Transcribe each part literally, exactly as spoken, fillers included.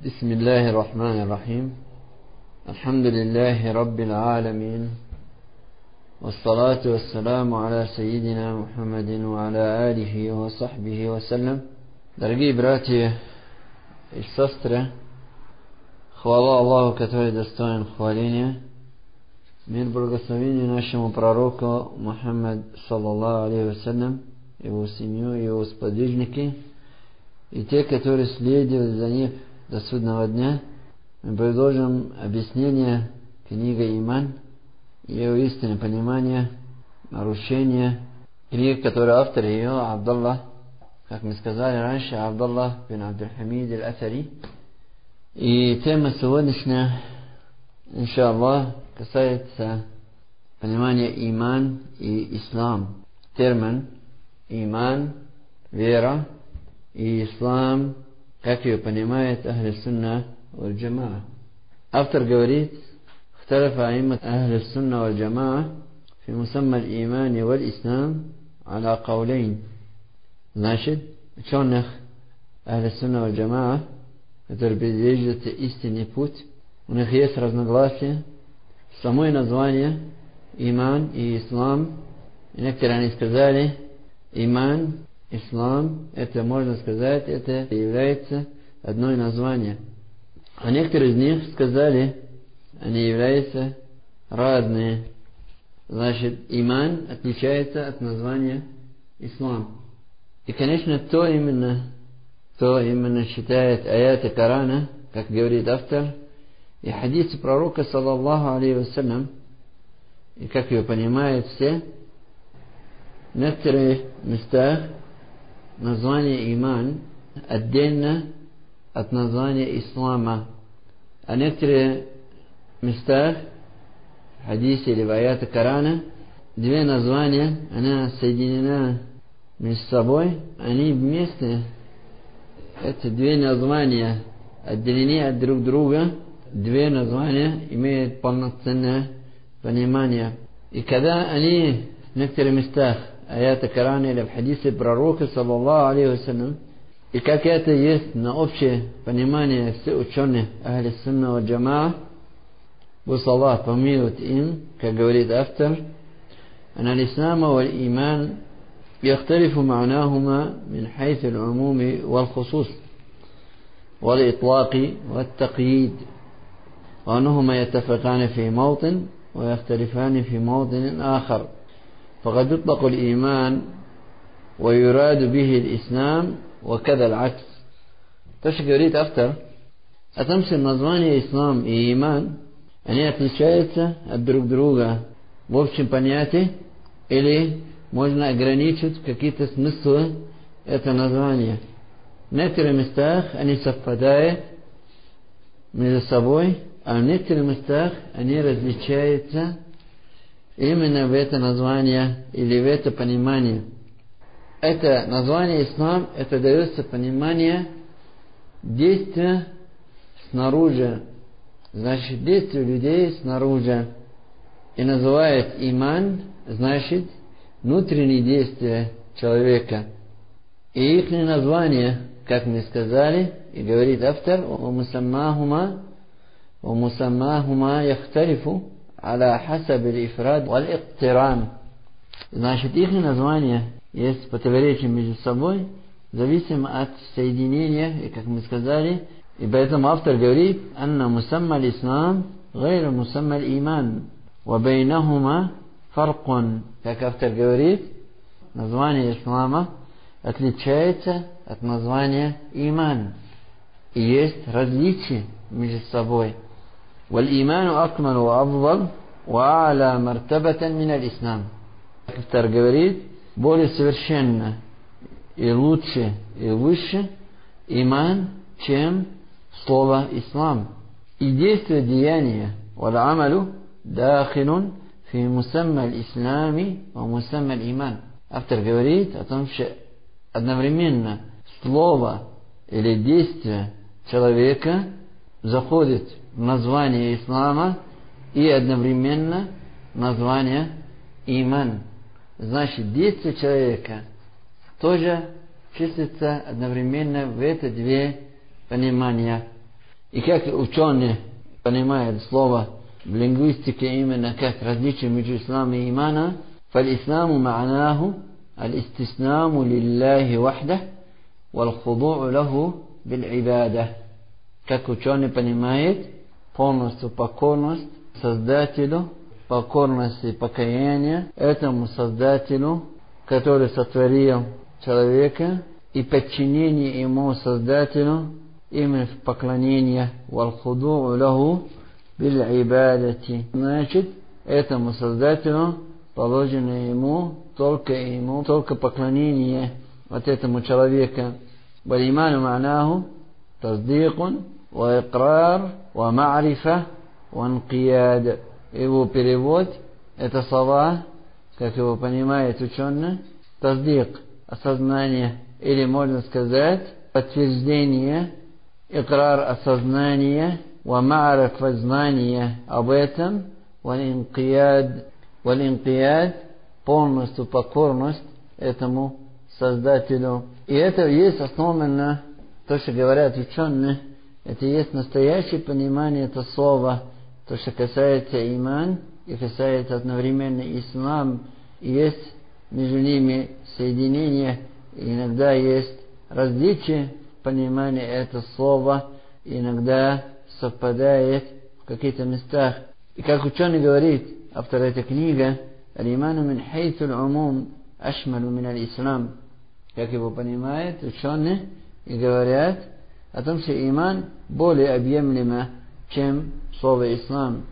بسم الله الرحمن الرحيم. الحمد لله رب العالمين، والصلاة والسلام على سيدنا محمد وعلى آله وصحبه وسلم. Дорогие братья и сестры, хвала Аллаху, который достоин хваления, мир благословения нашему пророку Мухаммад саллаллаху алейхи вассалям, его семью, его сподвижники и те, которые следовали за них до судного дня. Мы продолжим объяснение книги «Иман», ее истинное понимание, нарушение. Книга, которой автор ее Абдаллах, как мы сказали раньше, Абдаллах бин Абдул-Хамид аль-Атари. И тема сегодняшняя, иншаллах, касается понимания иман и ислам. Термин иман, вера, и ислам, как ее понимает Ахль Сунна валь Джамаа. Автор говорит: اختلف أئمة أهل السنة والجماعة في مسمى الإيمان والإسلام على قولين. Значит, ученых Ахль Сунна валь Джамаа, которые придерживаются истинный путь, у них есть разногласия в самое название иман и ислам. И некоторые они сказали, иман, ислам, это можно сказать, это является одно название. А некоторые из них сказали, они являются разные. Значит, иман отличается от названия ислам. И, конечно, то именно, то именно считает аяты Корана, как говорит автор, и хадисы пророка, саллаллаху алейхи вассалям, и как его понимают все, в некоторых местах название иман отдельно от названия ислама. А в некоторых местах, в хадисе или в аяте Корана, две названия, она соединена между собой, они вместе, эти две названия отделены от друг друга, две названия имеют полноценное понимание. И когда они в некоторых местах аяты Корана или в хадисе пророка, саллаллаху алейхи вассалям, и как это есть на общее понимание всех ученых Ахль Сунна валь Джамаа, пусть Аллах помилует им, как говорит автор, أن الإسلام والإيمان يختلف معناهما من حيث العموم والخصوص والإطلاق والتقييد، وأنهما يتفقان في موطن ويختلفان في موطن آخر. فقد يطلق الإيمان ويراد به الإسلام وكذا العكس. То, что говорит автор, о том, что название ислам и иман, они отличаются от друг друга в общем понятии, или можно ограничить какие-то смыслы это название. В некоторых местах они совпадают между собой, а в некоторых местах они различаются именно в это название или в это понимание. Это название ислам, это дается понимание действия снаружи. Значит, действия людей снаружи. И называют иман, значит, внутренние действия человека. И их название, как мы сказали, и говорит автор, وَمُسَمَّاهُمَا وَمُسَمَّاهُمَا يَخْتَلِفُ على حسب الإفراد والاقتران. Значит, их название есть противоречие между собой, зависимо от соединения, и как мы сказали, и поэтому автор говорит, أن مسمى الإسلام غير مسمى الإيمان وبينهما فرق. Как автор говорит, название ислама отличается от названия иман, и есть различия между собой. والإيمان أكمل وأفضل وأعلى مرتبة من الإسلام. Автор говорит, более совершенно и лучше и выше иман, чем слово ислам. И действие деяния والعمل داخل في مسمى الإسلام ومسمى الإيمان. Автор говорит о том, что одновременно слово или действие человека заходит в название ислама и одновременно название иман. Значит, действие человека тоже числится одновременно в эти две понимания. И как ученые понимают слово в лингвистике именно как различие между исламом и иманом, فالإسلام معناه الاستسلام لله وحده والخضوع له بالعبادة. Как ученый понимает, полностью покорность Создателю, покорность и покаяние этому Создателю, который сотворил человека, и подчинение ему Создателю именно в поклонении والخضوع له بالعبادة. Значит, этому Создателю положено ему, только ему, только поклонение от этому человека. والإيمان معناه تصديق وإقرار ومعرفة وانقياد. Его перевод – это слова, как его понимает ученый, تصديق – осознание, или можно сказать подтверждение, إقرار – осознание, ومعرفة – знание об этом, والانقياد والانقياد полностью покорность этому Создателю. И это есть основано, то, что говорят ученые, это есть настоящее понимание этого слова, то, что касается иман и касается одновременно ислам. И есть между ними соединение, и иногда есть различие в понимании этого слова, и иногда совпадает в каких-то местах. И как ученый говорит, автор этой книги, «Аль-иману мин хайсу аль-умум ашмалу мин аль-ислам». Как его понимает ученые и говорят о том, что иман более объемлемо, чем слово ислам.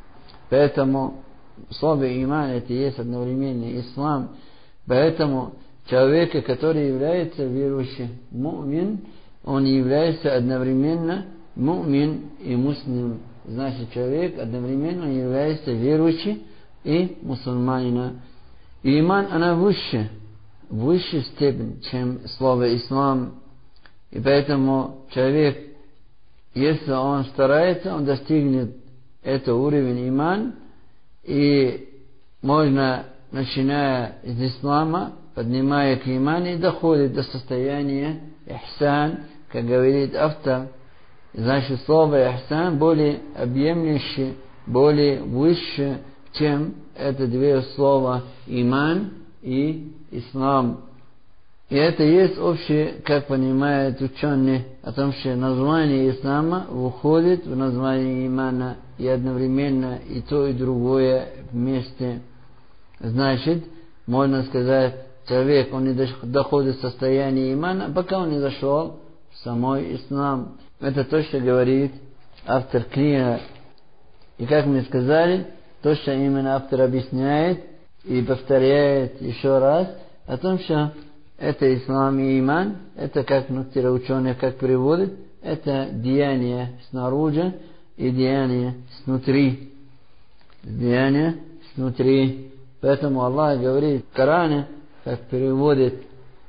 Поэтому слово иман это есть одновременно ислам. Поэтому человек, который является верующим, му'мин, он является одновременно му'мин и муслим. Значит, человек одновременно является верующим и мусульманином. И иман, она выше, высшей степени, чем слово ислам. И поэтому человек, если он старается, он достигнет этого уровня иман, и можно, начиная из ислама, поднимая к иману, и доходит до состояния ихсан, как говорит автор. Значит, слово ихсан более объемлющее, более выше, чем это две слова иман и ислам. И это есть общее, как понимают ученые, о том, что название ислама выходит в название имана, и одновременно и то, и другое вместе. Значит, можно сказать, человек, он не доходит до состояния имана, пока он не зашел в самой ислам. Это то, что говорит автор книги. И как мы сказали, то, что именно автор объясняет и повторяет еще раз, о том, что это ислам и иман, это как некоторые ученые как переводят, это деяние снаружи и деяние снутри. Деяние снутри. Поэтому Аллах говорит в Коране, как переводит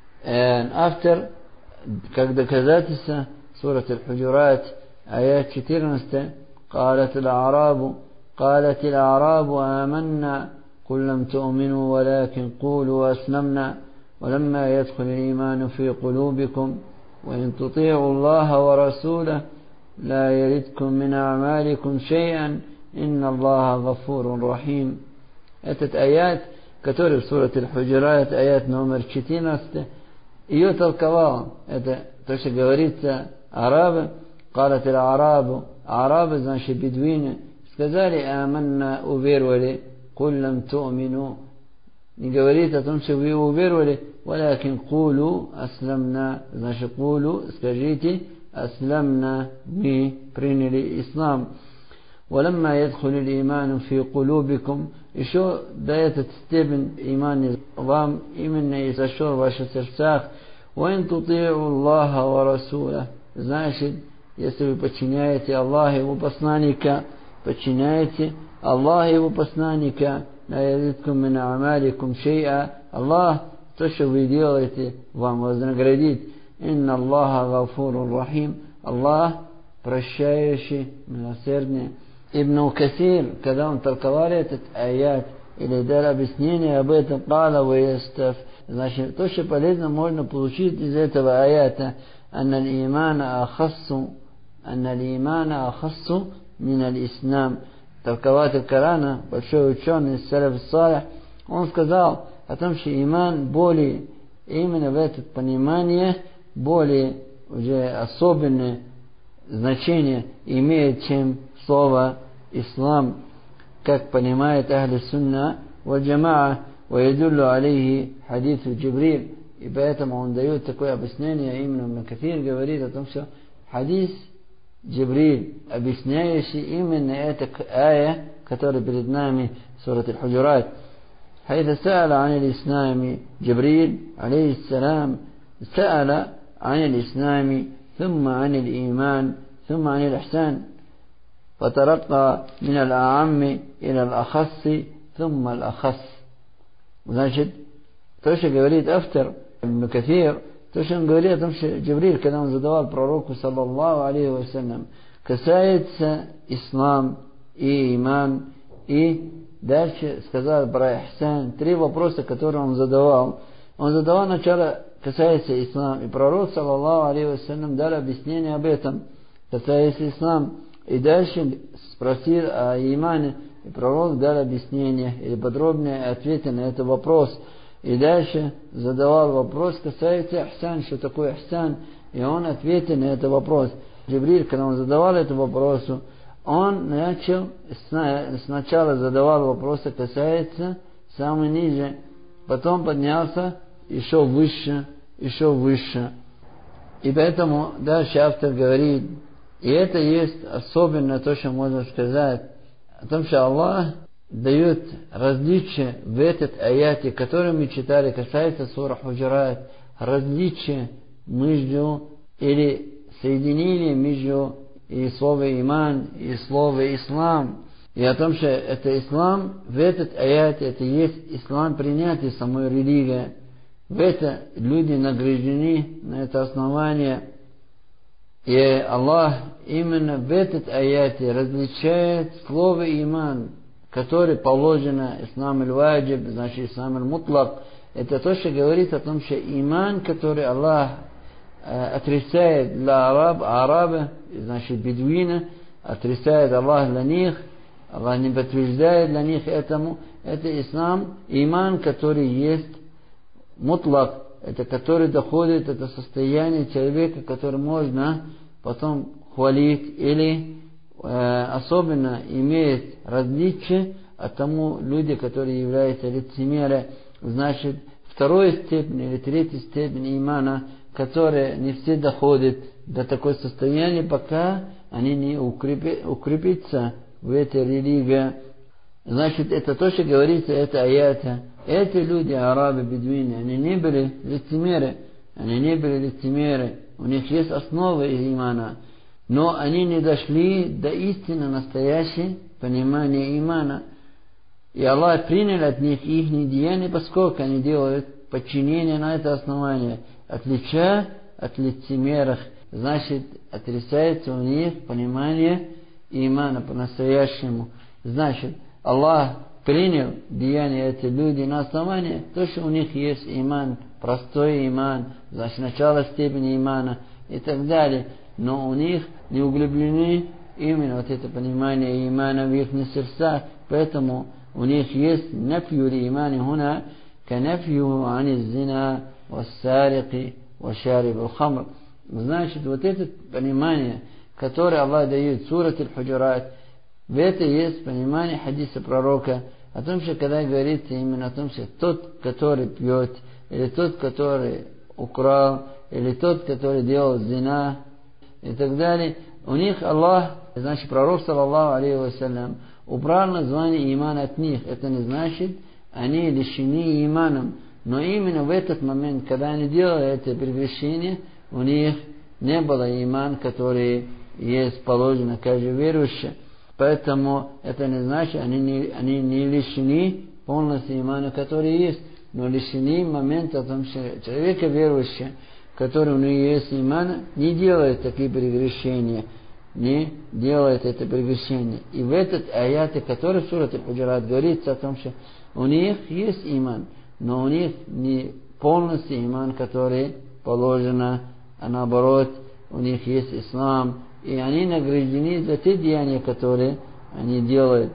э, автор, как доказательство, сурат Аль-Худжурат, аят четырнадцать, قالت الأعراب قالت الأعراب آمنا قل لم تؤمنوا ولكن قولوا أسلمنا ولما يدخل الإيمان في قلوبكم وإن تطيعوا الله ورسوله لا يردكم من أعمالكم شيئا إن الله غفور رحيم. Этот аят, который в суре Аль-Худжурат, аят номер четырнадцать, ее толковал. Это то, что говорится арабы, قالت الأعراب, арабы, значит, бедуины, сказали, آمنا, уверовали, قل لم تؤمنوا, не говорит о том, что вы уверовали, ولكن قولوا أسلمنا, значит, قولوا, скажите, أسلمنا, мы приняли ислам. ولما يدخل الإيمان في قلوبكم, еще до этой степени иман вам именно изошел в ваших сердцах. وإن تطيعوا الله ورسوله, значит, если вы подчиняете Аллаху его посланника, подчиняете Аллаху его посланника, لا يزدكم من أعمالكم شيئا, Аллах, то, что вы делаете, вам вознаградит. إن الله غفور رحيم, Аллах прощающий, милосердный. Ибн Касир, когда он толковал этот аят, или дал объяснение об этом, قال ويستف, значит, то, что полезно можно получить из этого аята, أن الإيمان أخص анна аль-имана ахассу мин аль-ислам. Толкователь Корана, большой ученый, салаф салих, он сказал о том, что иман более, именно в это понимание, более уже особенное значение имеет, чем слово ислам, как понимает ахли сунна валь джамаа, ва ядуллу алейхи хадису Джибриль. И поэтому он дает такое объяснение, именно Ибн Кафир говорит о том, что хадис Джибриль, объясняющий именно это ая, которая перед нами, сурат Аль-Худжурат. حيث سأل عن الإسلام جبريل عليه السلام سأل عن الإسلام ثم عن الإيمان ثم عن الإحسان فترقى من الأعم إلى الأخص ثم الأخص. Значит, то, что говорит автор Ибн Кафир, то, что он говорит о том, что Джибриль, когда он задавал пророку, саллаллаху алейхи вассалям, касается ислам и иман, и дальше сказал про ихсан, три вопроса, которые он задавал. Он задавал начало, касается ислам, и пророк, саллаллаху алейхи вассалям, дал объяснение об этом, касается ислам, и дальше спросил о имане, и пророк дал объяснение или подробные ответы на этот вопрос. И дальше задавал вопрос, касается ихсан, что такое ихсан, и он ответил на этот вопрос. Джибриль, когда он задавал этот вопрос, он начал, сначала задавал вопросы, касается самый ниже, потом поднялся еще выше, еще выше. И поэтому дальше автор говорит, и это есть особенно то, что можно сказать, о том, что Аллах дает различия в этот аяте, который мы читали, касается сура Худжурат, различия между, или соединение между и слово иман, и слово ислам, и о том, что это ислам, в этот аят, это есть ислам принятие самой религии. В это люди награждены на это основание. И Аллах именно в этот аяте различает слово иман, которое положено ислам аль-ваджиб, значит ислам аль-мутлак. Это то, что говорит о том, что иман, который Аллах отрицает для араб, араба, значит бедуина, отрицает Аллах для них, Аллах не подтверждает для них этому. Это ислам, иман, который есть мутлак, это который доходит, это состояние человека, который можно потом хвалить, или э, особенно имеет различие от тому люди, которые являются лицемеры. Значит, второй степень или третья степень имана, которая не все доходят до такого состояния, пока они не укрепи, укрепятся в этой религии. Значит, это то, что говорится, это аята. Эти люди, арабы, бедуины, они не были лицемеры, они не были лицемеры, у них есть основа имана, но они не дошли до истины настоящей понимания имана. И Аллах принял от них их деяния, поскольку они делают подчинение на это основание, отличая от лицемеров. Значит, отрицается у них понимание имана по-настоящему. Значит, Аллах принял деяния этих людей на основании, то, что у них есть иман, простой иман, значит, начало степени имана и так далее. Но у них не углублены именно вот это понимание имана в их сердцах, поэтому у них есть нафью имани хуна, канафью ани зина, вассарики, вашариб аль-хамр. Значит, вот это понимание, которое Аллах дает в сурат Аль-Худжурат, в это есть понимание хадиса пророка, о том, что когда говорится именно о том, что тот, который пьет, или тот, который украл, или тот, который делал зина, и так далее, у них Аллах, значит, пророк, саллаллаху алейхи вассалям, убрал название имана от них. Это не значит, они лишены иманом. Но именно в этот момент, когда они делали это прегрешение, у них не было иман, который есть положено каждый верующий. Поэтому это не значит, они не, они не лишены полностью имана, который есть, но лишены момента, о том, что человек верующий, который у него есть иман, не делает такие прегрешения, не делает это прегрешение. И в этот аят, который в сурате Аль-Худжурат говорится о том, что у них есть иман, но у них не полностью иман, который положено, а наоборот, у них есть ислам, и они награждены за те деяния, которые они делают.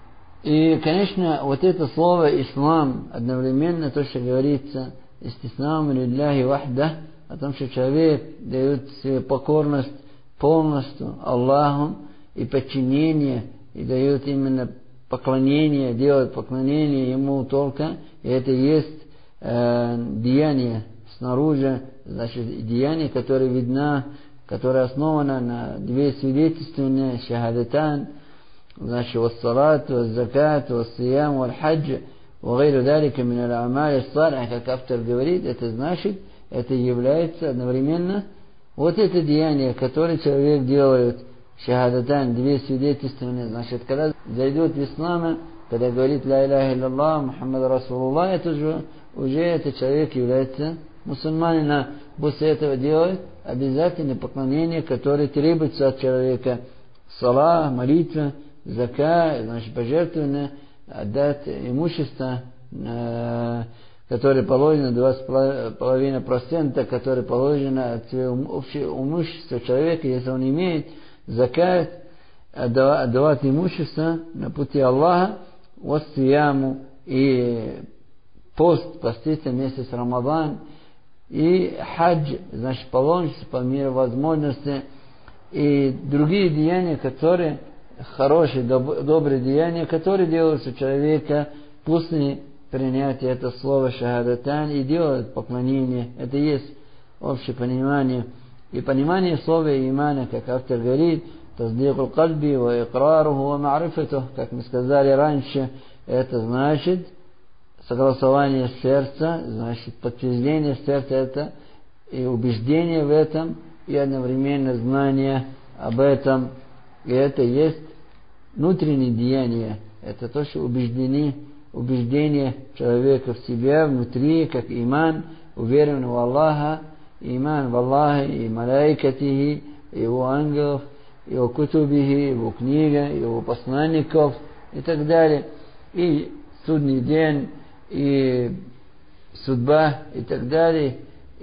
И, конечно, вот это слово «ислам» одновременно то, что говорится «истиснаму лилляхи вахда», о том, что человек дает себе покорность полностью Аллаху и подчинение, и дает именно поклонение, делает поклонение Ему только, и это есть э, деяние снаружи, значит, деяние, которое видно, которое основано на две свидетельственные шахадатан, значит, вассалат, ваззакат, вассиям, валхадж, вагайру далика мин аль-амали ссалиха, как автор говорит, это значит, это является одновременно вот это деяние, которое человек делает, шахадатан, две свидетельственные, значит, когда зайдет в ислам, когда говорит ла иляха илляллах, Мухаммад Расулуллах, это же уже этот человек является мусульманином. После этого делает обязательное поклонение, которое требуется от человека. Сала, молитва, зака, значит, пожертвование, отдать имущество, э, которое положено двадцать пять целых пять десятых процента, которое положено от своего общего имущества человека, если он имеет закат, отдавать имущество на пути Аллаха, вассияму, и пост, поститься месяц Рамадан, и хадж, значит, паломничество по мере возможности, и другие деяния, которые хорошие, доб- добрые деяния, которые делаются у человека после принятия этого слова шахадатан и делают поклонение. Это есть общее понимание. И понимание слова имана, как автор говорит, таздикул кальби ва икраруху ва ма'рифатух, как мы сказали раньше, это значит согласование сердца, значит подтверждение сердца, это и убеждение в этом, и одновременно знание об этом. И это есть внутреннее деяние, это то, что убеждены, убеждение человека в себя, внутри, как иман, уверен в Аллаха, иман в Аллаха и малайкатихи, его ангелов, его кутубихи, его книга, его посланников и так далее. И судный день, и судьба и так далее,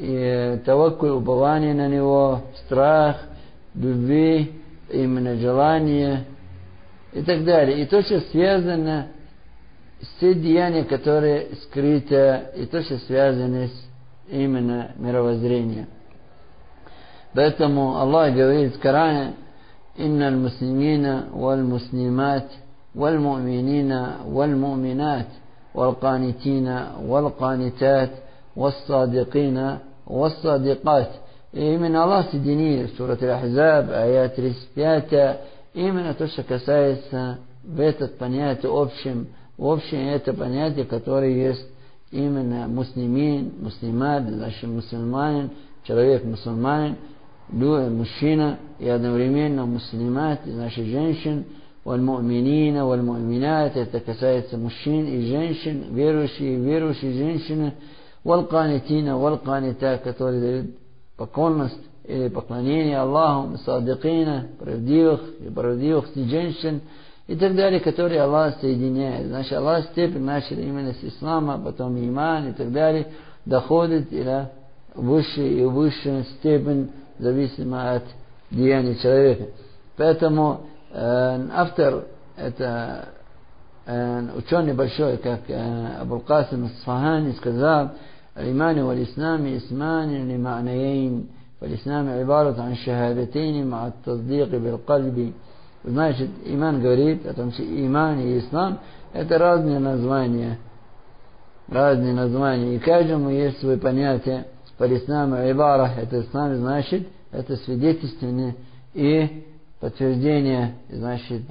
и таваккуль, упование на него, страх, любви, именно желание и так далее. И то, что связано с те деяния, которые скрыты, и то, что связано с именно мировоззрением. Поэтому Аллах говорит в Коране: «Инна аль-муслимина валь-муслимат валь-му'минина валь-му'минат валь-канитина валь-канитат валь-садикина валь-садикат». И именно Аллах соединил в Сурат Аль-Ахзаб, аят тридцать пять, именно то, что касается в этот понятие общем, общее это понятие, которое есть именно муслимин, муслимат, значит мусульманин, человек мусульманин, мужчина, и одновременно муслимат, значит женщин, валь-му'минина, валь-му'минат, это касается мужчин и женщин, верующие и верующие женщины, валь-канитина, валь-канита, которые дают покорность или поклонение Аллаху, садикина, правдивых и правдивых женщин и так далее, которые Аллах соединяет. Значит, Аллах степень начал именно с ислама, потом иман и так далее, доходит или высшая и высшая степень, зависимо от деяния человека. Поэтому э, автор, это э, ученый большой, как э, Абул Касим ас-Сфахани сказал: الإيمان والإسلام اسمان لمعنيين فالإسلام عبارة عن شهادتين مع التصديق بالقلب. Значит, иман говорит о том, что иман и ислам это разные названия, разные названия, и каждому есть свое понятие. Фалисламу ибара, это ислам, значит, это свидетельственное и подтверждение, значит,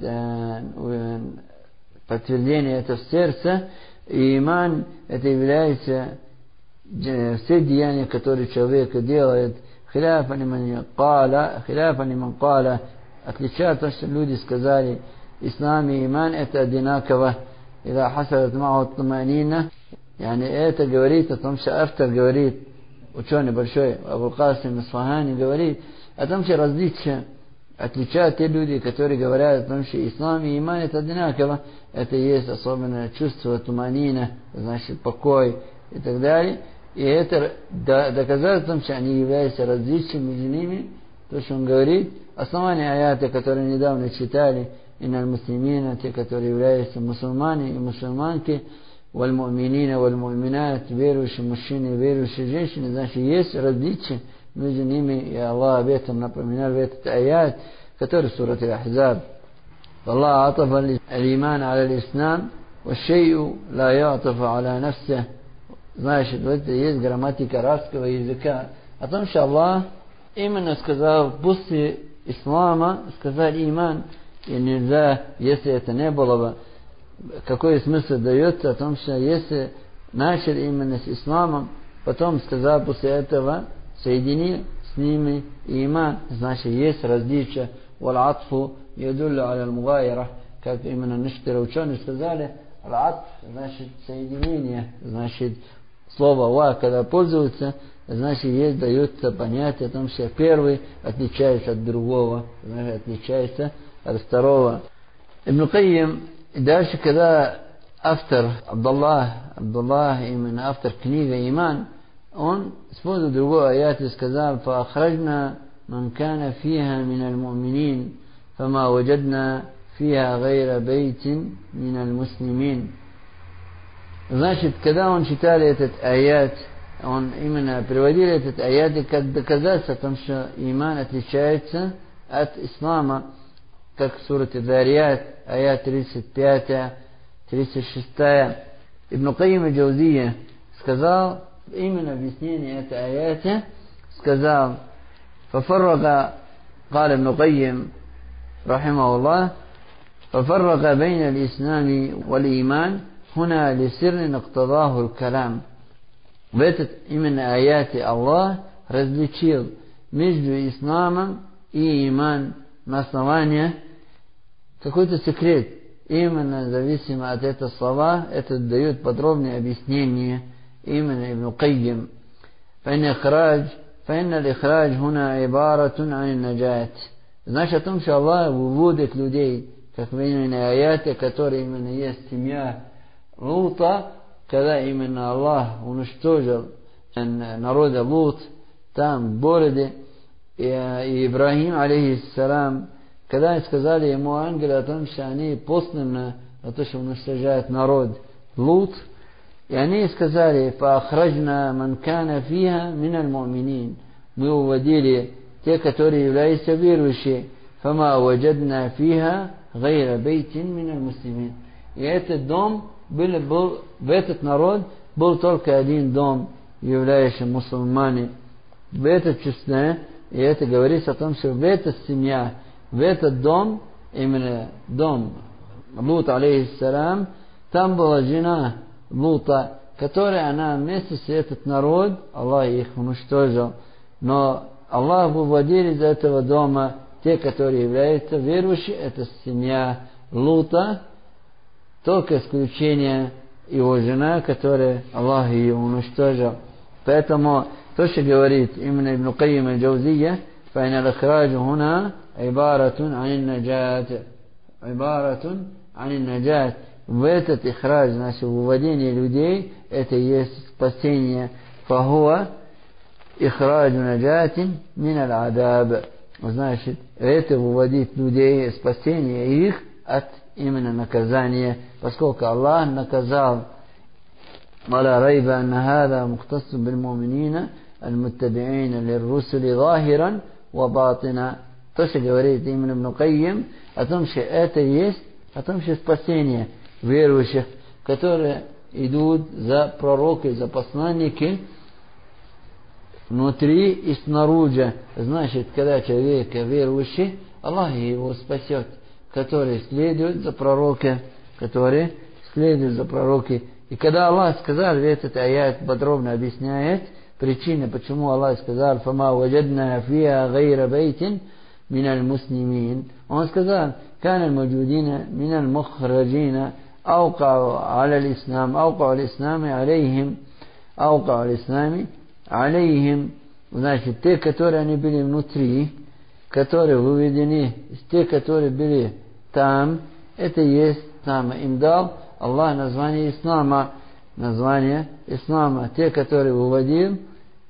подтверждение это в сердце, и иман это является все деяния, которые человек делает, хиляфа лиман каля, хиляфа лиман каля, отличает то, что люди сказали, ислам и иман это одинаково, ида хасалат маху туманина, yani это говорит о том, что автор говорит, ученый большой, Абул Касим ас-Сфахани говорит о том, что различия отличают те люди, которые говорят о том, что ислам и иман это одинаково, это есть особенное чувство туманина, значит покой и так далее. И это доказательством, что они являются различными между ними, то, что он говорит, основание аяты, которые недавно читали, инналь муслимина, те, которые являются мусульмане и мусульманки, валь му'минина, валь му'минат, верующие мужчины и верующие женщины, значит, есть различия между ними, и Аллах об этом напоминал в этот аят, который в сурате Аль-Ахзаб. Аллах атафа аль-иман аля аль-ислам, ваш-шей'у ла я'тафа аля нафсих. Значит, это есть грамматика арабского языка. О том, что Аллах именно сказал, после ислама сказал иман, и нельзя, если это не было бы, какой смысл дается о том, что если начал именно с исламом, потом сказал после этого, соедини с ними иман, значит, есть различия. Вал-атфу ядуллю аля аль-мугайра, как именно некоторые ученые сказали, аль-атф, значит, соединение, значит, слово «ва», когда пользуются, значит, есть, дается понятие о том, что первый отличается от другого, значит, отличается от второго. Ибн Кайим, дальше, когда автор Абдаллах, Абдаллах, именно автор книги «Иман», он использует другой аят и сказал: «Фаахраджна ман кана фиха миналь му'минин, фама ваджадна фиха гайра бейтин миналь муслимин». Значит, когда он читали этот аят, он именно приводил этот аят как доказательство о том, что иман отличается от ислама, как в сурате Дарият, аят тридцать пять, тридцать шесть. Ибн Кайим аль-Джаузия сказал, именно объяснение этой аята, сказал: «Фафаррака», قال ابن قيم رحمه الله, ففرق بين الإسلام والإيمان هنا لسر اقتضاه الكلام. В этот именно аяте Аллах различил между исламом и иман на основании какой-то секрет. Именно зависимо от этого слова, это дает подробное объяснение именно Ибн Кайим. فإن إخراج فإن الإخراج هنا عبارة عن النجاة. Значит, о том, что Аллах выводит людей, как именно аяты, которые именно есть семья Лута, когда именно Аллах уничтожил народа Лут там, в городе, и, и Ибрахим, алейхиссалам, когда сказали ему ангелы о том, что они посланы на то, что уничтожают народ Лут, и они сказали: «Фаахраджна ман кана фиха миналь му'минин». Мы уводили те, которые являются верующие. «Фама ваджадна фиха гайра бейтин миналь муслимин». И этот дом был, был, в этот народ был только один дом, являющийся мусульмане. В этом числе, и это говорится о том, что в этой семье, в этот дом, именно дом Лут, алейхиссалам, там была жена Лута, которая она вместе с этот народ, Аллах их уничтожил. Но Аллах выводил из этого дома те, которые являются верующими, это семья Лута, только исключение его жена, которая Аллах ее уничтожил. Поэтому то, что говорит именно Ибн Кайим аль-Джаузия, فإن الإخراج هنا عبارة عن النجاة عبارة عن النجاة. В этот ихрадж, значит, выводение людей, это и есть спасение. فهو إخراج نجاة من العذاب. Значит, это выводит людей, спасение их от именно наказания, поскольку Аллах наказал: ولا ريب أن هذا مختص بالمؤمنين المتبعين للرسل ظاهرا وباطنا. То, что говорит именно Ибн Кайим, о том, что это есть, о том, что спасение верующих, которые идут за пророки, за посланники внутри и снаружи. Значит, когда человек верующий, Аллах его спасет, который следует за пророки, который следует за пророки. И когда Аллах сказал, этот аят подробно объясняет причины, почему Аллах сказал: «Фама ваджадна фиха гайра бейтин миналь муслимин». Он сказал: «Кана аль-маджудина миналь мухраджина ауқау аля аль-ислам, ауқау аль-ислами алейхим, ауқау аль-ислами алейхим». Значит, те, которые они были внутри, которые выведены, те, которые были там, это есть там. Им дал Аллах название ислама, название ислама. Те, которые выводил,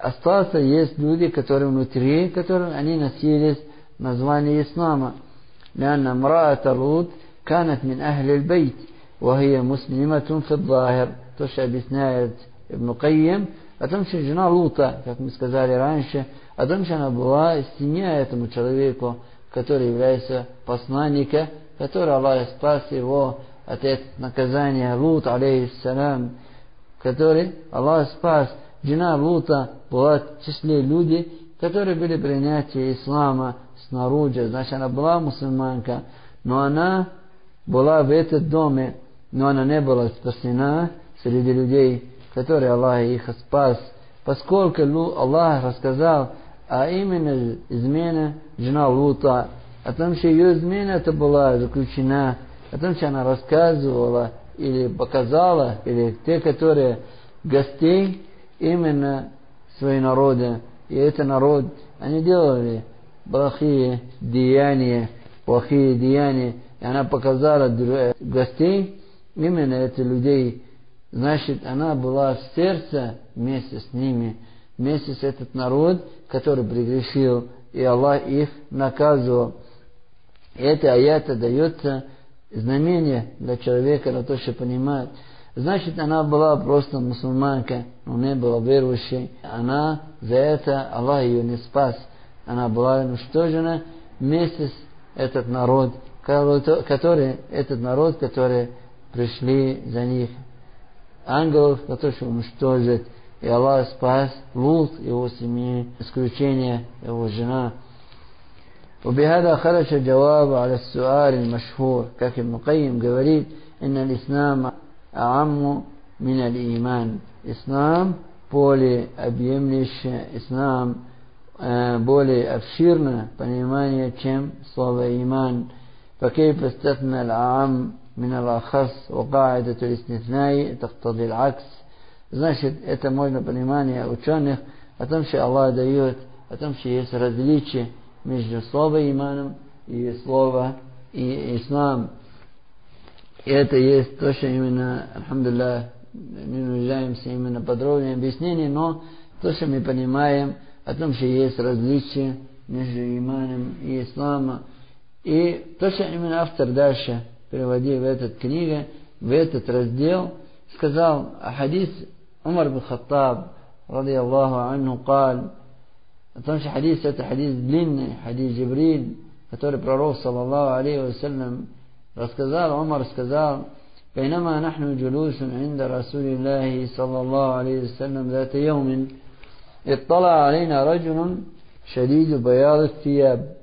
остался, есть люди, которые внутри, которые они носили название ислама. لأن امرأة لوط كانت من أهل البيت وهي مسلمة في الظاهر. То, что объясняет Ибн Кайим, о том, что жена Лута, как мы сказали раньше, о том, что она была семья этому человеку, который является посланником, который Аллах спас его от этого наказания. Лут, алейхиссалям, который Аллах спас. Жена Лута была в числе людей, которые были принятия ислама снаружи. Значит, она была мусульманка, но она была в этом доме, но она не была спасена среди людей, которые Аллах их спас. Поскольку Аллах рассказал, а именно измена жена Лута, о том, что ее измена это была заключена, о том, что она рассказывала или показала, или те, которые гостей, именно свои народы, и это народ, они делали плохие деяния, плохие деяния, и она показала гостей, именно этих людей, значит, она была в сердце вместе с ними, вместе с этот народ, который прегрешил, и Аллах их наказывал. И это аята дается знамение для человека, на то, что понимает. Значит, она была просто мусульманка, но не была верующей. Она за это, Аллах ее не спас. Она была уничтожена вместе с этот народ, который, этот народ, который пришли за них. Ангелов, который уничтожит. И Аллах спас Лут, его семьи, исключение его жена. وبهذا خرج الجواب على السؤال المشهور. как Ибн Кайим говорит, إن الإسلام أعم من الإيمان. Ислам более объемлющий, ислам более обширное понимание, чем слово иман. فكيف استثنى الأعم من الأخص وقاعدة الاستثناء تقتضي العكس. Значит, это можно понимание ученых о том, что Аллах дает, о том, что есть различие между словом иманом и словом и ислам. И это есть то, что именно, альхамдулиллах, не нуждаемся именно подробнее объяснение, но то, что мы понимаем о том, что есть различие между иманом и исламом. И то, что именно автор дальше переводил в эту книгу, в этот раздел, сказал хадис Умар бин Хаттаб, ради Аллаху анху, قال, о том, что хадис это хадис длинный, хадис Джибриль, который пророк, саллаллаху алейхи вассалям, рассказал, Умар сказал, بينما نحن جلوس عند رسول الله صلى الله عليه وسلم ذات يوم اطلع علينا رجل شديد بياض الثياب.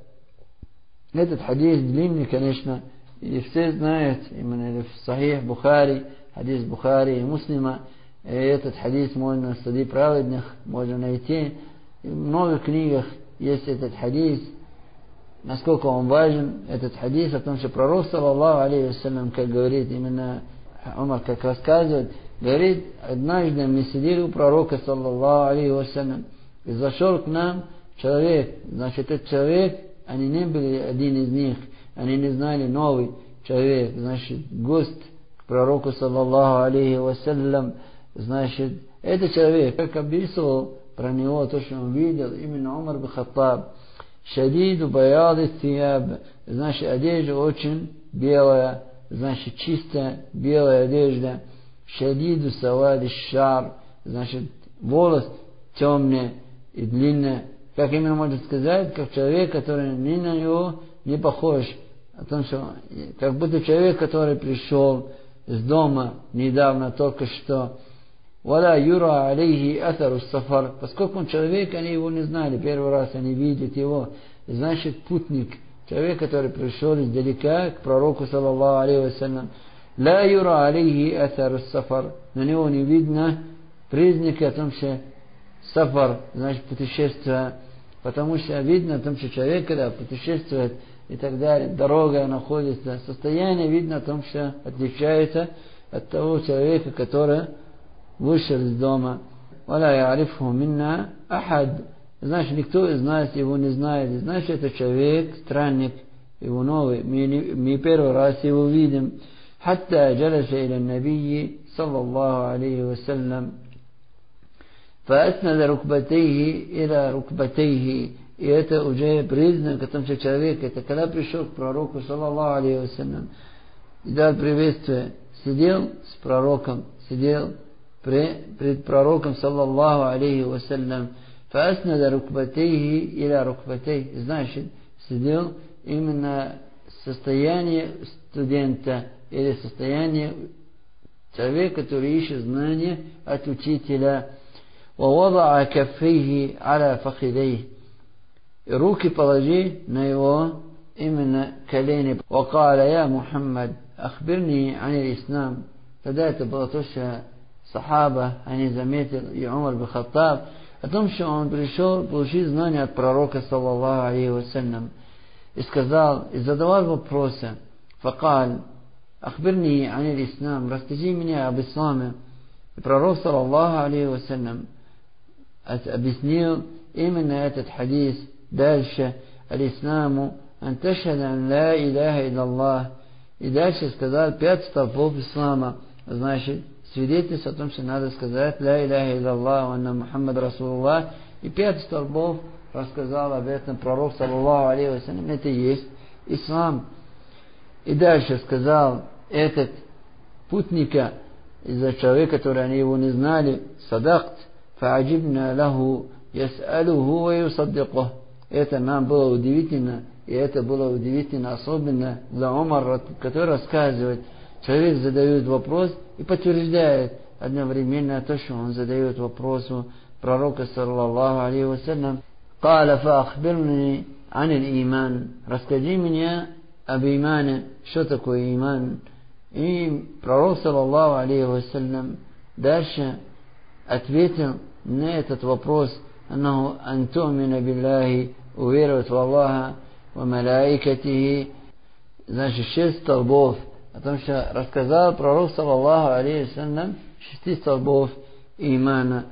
Этот хадис длинный, конечно, и все знают, именно в Сахих Бухари, хадис Бухари и Муслима, и этот хадис можно в Суде праведных можно найти. И в многих книгах есть этот хадис, насколько он важен, этот хадис, о том, что пророк, саллаллаху алейхи вассалям, как говорит именно Умар, как рассказывает, говорит, однажды мы сидели у пророка, саллаллаху алейхи вассалям, и зашел к нам человек, значит, этот человек, они не были один из них, они не знали новый человек, значит, гость к пророку, саллаллаху алейхи вассалям, значит, этот человек, как описывал про него то, что он видел, именно Умар бин Хаттаб, шадиду баяды сияб, значит, одежда очень белая, значит, чистая белая одежда, шадиду савади шар, значит, волос темный и длинный. Как именно можно сказать, как человек, который ни на него не похож, о том, что как будто человек, который пришел из дома недавно, только что. ولا يرى عليه أثر السفر, поскольку он человек, они его не знали, первый раз они видят его, значит, путник, человек, который пришел издалека к пророку, саллаллаху алейхи вассалям. لا يرى عليه أثر السفر, на него не видно признаки о том, что сафар, значит, путешествие, потому что видно о том, что человек, когда путешествует и так далее, дорога находится, состояние видно о том, что отличается от того человека, который вышел из дома. ولا يعرفه منا أحد, значит, никто из нас его не знает, значит, это человек, странник, его новый, мы, мы первый раз его видим. حتى جلس إلى النبي صلى الله عليه وسلم, فأسند ركبتيه إلى ركبتيه. И это уже признак о том, что человек, это когда пришел к пророку, саллаллаху алейхи вассалям, и дал приветствие, сидел с пророком, сидел пред, пред пророком, саллаллаху алейхи вассалям, فأسند ركبتيه إلى ركبتيه, значит, сидел именно состояние студента или состояние человека, который ищет знания от учителя. ووضع كفيه على فخذيه, руки положи на его именно колени. وقال يا محمد أخبرني عن الإسلام. Тогда это было то, что сахаба, они заметили, и Умар бин Хаттаб, о том, что он пришел получить знания от пророка, саллаллаху алейхи вассалям, и сказал, и задавал вопросы. فقال أخبرني عن الإسلام, расскажи мне об исламе. И пророк, саллаллаху алейхи вассалям, объяснил именно этот хадис дальше. Аль-Исламу ан ташхада ан ла иляха илlallah. И дальше сказал пять столпов ислама. Значит, свидетельство о том, что надо сказать ла иляха илlallah ва анна Мухаммад Расулуллах. И пять столпов рассказал об этом пророк, саллаллаху алейхи вассалям. Это и есть ислам. И дальше сказал этот путника, из-за человека, который они его не знали, садакт, фа'аджибна лаху яс'алуху ва юсаддикух. Это нам было удивительно, и это было удивительно особенно для Умара, который рассказывает. Человек задает вопрос и подтверждает одновременно то, что он задает вопросу пророка, саллаллаху алейхи вассалям. قال فأخبرني عن الإيمان. Расскажи мне об имане, что такое иман. И пророк, саллаллаху алейхи вассалям, дальше ответил на этот вопрос: أنه أن تؤمن بالله, уверовать в Аллаха, ва малаикатихи. Значит, шесть столбов. О том, что рассказал пророк, саллаллаху алейхи вассалям, шести столбов имана.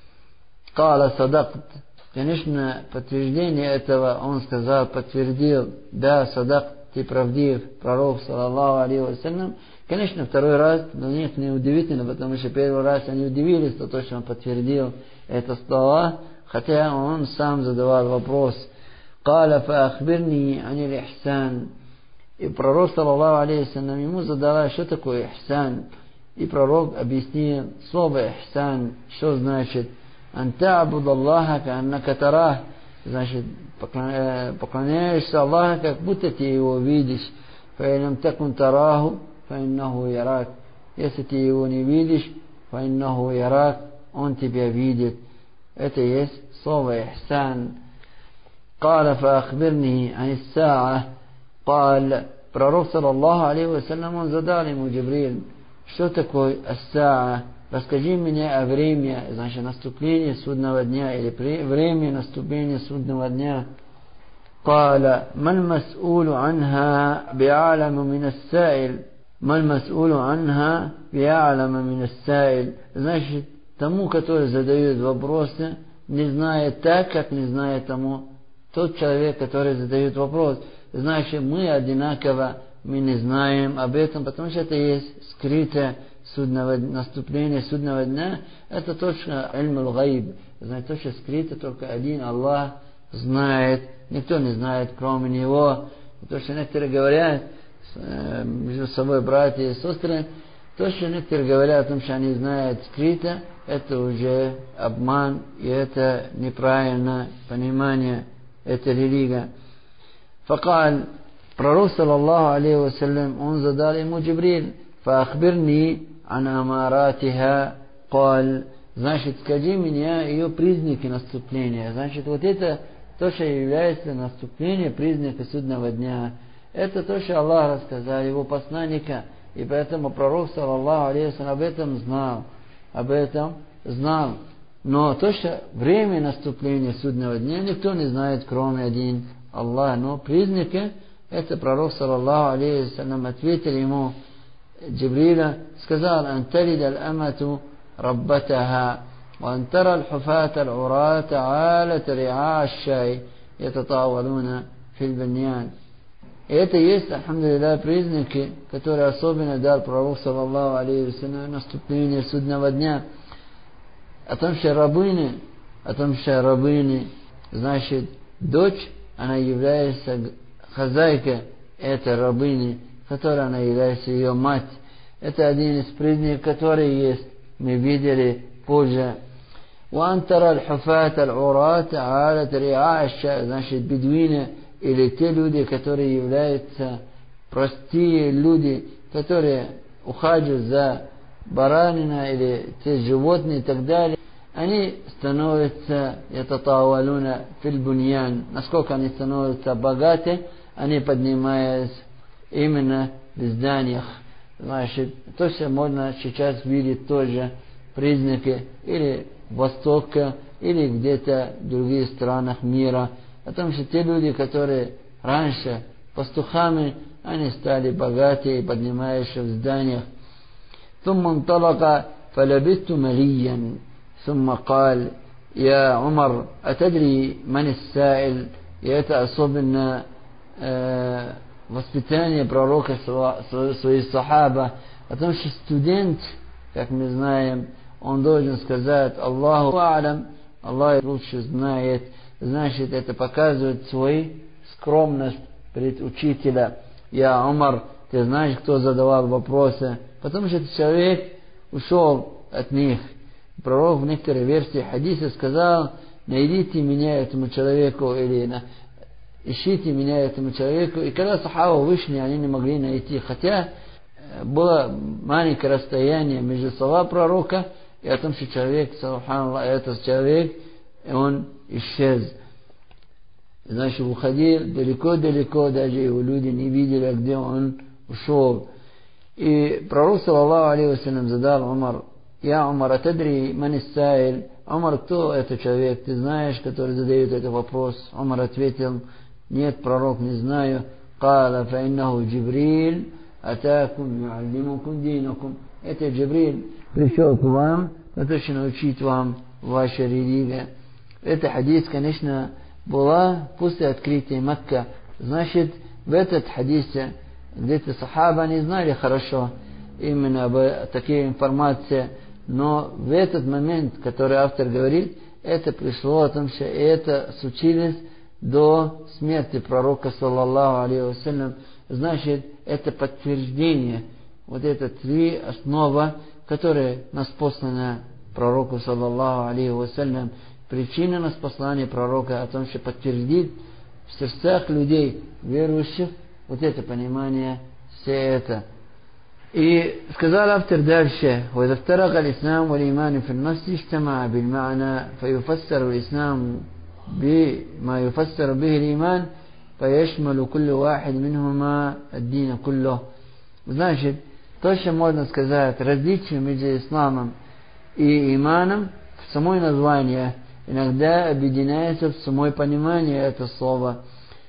قال صدقت. Конечно, подтверждение этого он сказал, подтвердил, да, садак, ты правдив, пророк, саллаллаху алейхи вассалям. Конечно, второй раз для них не удивительно, потому что первый раз они удивились, то, то что он подтвердил это слова, хотя он сам задавал вопрос. قال فأخبرني عن الإحسان. И пророк, саллаллаху алейхи вассалям, ему задала, что такое ихсан. И пророк объяснил слово ихсан, что значит. أن تعبد الله كأنك تراه. Значит, поклоняешься Аллаху, как будто ты его видишь. فإن لم تكن تراه فإنه يراك. Если ты его не видишь, فإنه يراك, он тебя видит. Это есть слово ихсан. قال فأخبرني عن الساعة. قال, пророк, саллаллаху алейхи вассалям, он задал ему Джибриль, что такое ас-саа. Расскажи мне о времени, значит, наступления судного дня, или время наступления судного дня. قال ما المسؤول عنها بأعلم من السائل. ما المسؤول عنها بأعلم من السائل. Значит, тому, который задает вопросы, не знает так, как не знает тому тот человек, который задает вопрос. Значит, мы одинаково, мы не знаем об этом, потому что это есть скрытое судного, наступление судного дня. Это точно ильмул гайб. Значит, то, что скрыто, только один Аллах знает. Никто не знает, кроме Него. И то, что некоторые говорят между собой, братья и сестры, то, что некоторые говорят о том, что они знают скрыто, это уже обман, и это неправильное понимание этой религии. فقال, пророк, саллаллаху алейхи вассалям, он задал ему Джибриль, فأخبرني عن أماراتها. قال, значит, скажи мне ее признаки наступления. Значит, вот это то, что является наступлением, признаки судного дня. Это то, что Аллах рассказал, его посланника. И поэтому пророк, саллаллаху алейхи вассалям, об этом знал. Об этом знал. Но то, что время наступления судного дня, никто не знает, кроме один Аллах. Но признаки, это пророк, саллаллаху алейхи вассалям, ответил ему, Джибриля, сказал: أن تلد الأمة ربتها وأن ترى الحفاة العراة عالة رعاء الشاي يتطاولون في البنيان. И это есть, альхамдулилля, признаки, которые особенно дал пророк, саллаллаху алейхи вассалям, наступление судного дня. о том, что рабыни, о том, что рабыни, значит, дочь, она является хозяйкой этой рабыни, которая она является ее мать. Это один из признаков, которые есть. Мы видели позже. وأن ترى الحفاة العراة عالة رعاء الشاء, значит, бедуины или те люди, которые являются простые люди, которые ухаживают за бараниной или те животные и так далее, они становятся ятатавалуна фил буньян. Насколько они становятся богаты, они поднимаются именно в зданиях. Значит, то есть можно сейчас видеть тоже признаки или Востока, или где-то в других странах мира. О том, что те люди, которые раньше пастухами, они стали богатые и поднимаются в зданиях. ثم انطلق فلبثت مليا ثم قال يا عمر أتدري من السائل. И это особенно э, воспитание пророка своих сахаба. О том, что студент, как мы знаем, он должен сказать Аллаху а'лам, Аллах лучше знает. Значит, это показывает свою скромность перед учителем. Я Умар, ты знаешь, кто задавал вопросы? Потому что этот человек ушел от них. Пророк в некоторой версии хадиса сказал: найдите меня этому человеку, или ищите меня этому человеку. И когда сахаба вышли, они не могли найти. Хотя было маленькое расстояние между слова пророка и о том, что человек, субханаллах, этот человек, он исчез. Значит, уходил далеко-далеко, даже его люди не видели, где он ушел. И пророк, саллаллаху алейхи вассалям, задал Умар: я Умар, атадри ман ис-саиль? Умар, кто этот человек, ты знаешь, который задает этот вопрос? Умар ответил: нет, пророк, не знаю. قال فإنه جبريل أتاكم يعلمكم دينكم. Это Джибриль пришел к вам, чтобы научить вам ваша религия. Это хадис, конечно, была после открытия Мекка. Значит, в этот хадисе где-то сахаба не знали хорошо именно об такой информации, но в этот момент, который автор говорит, это пришло о том, что это случилось до смерти пророка, саллаллаху алейхи вассалям. Значит, это подтверждение, вот это три основы, которые нас посланы пророку, саллаллаху алейхи вассалям. Причина нас послания пророка о том, что подтвердит в сердцах людей, верующих, вот это понимание, все это. И сказал автор дальше: وإذا افترق الإسلام والإيمان في النفس اجتمع بالمعنى فيفسر الإسلام بما يفسر به الإيمان فيشمل كل واحد منهما الدين كله. Значит, то, что можно сказать, различие между исламом и иманом в самое название иногда объединяется в самое понимание этого слова.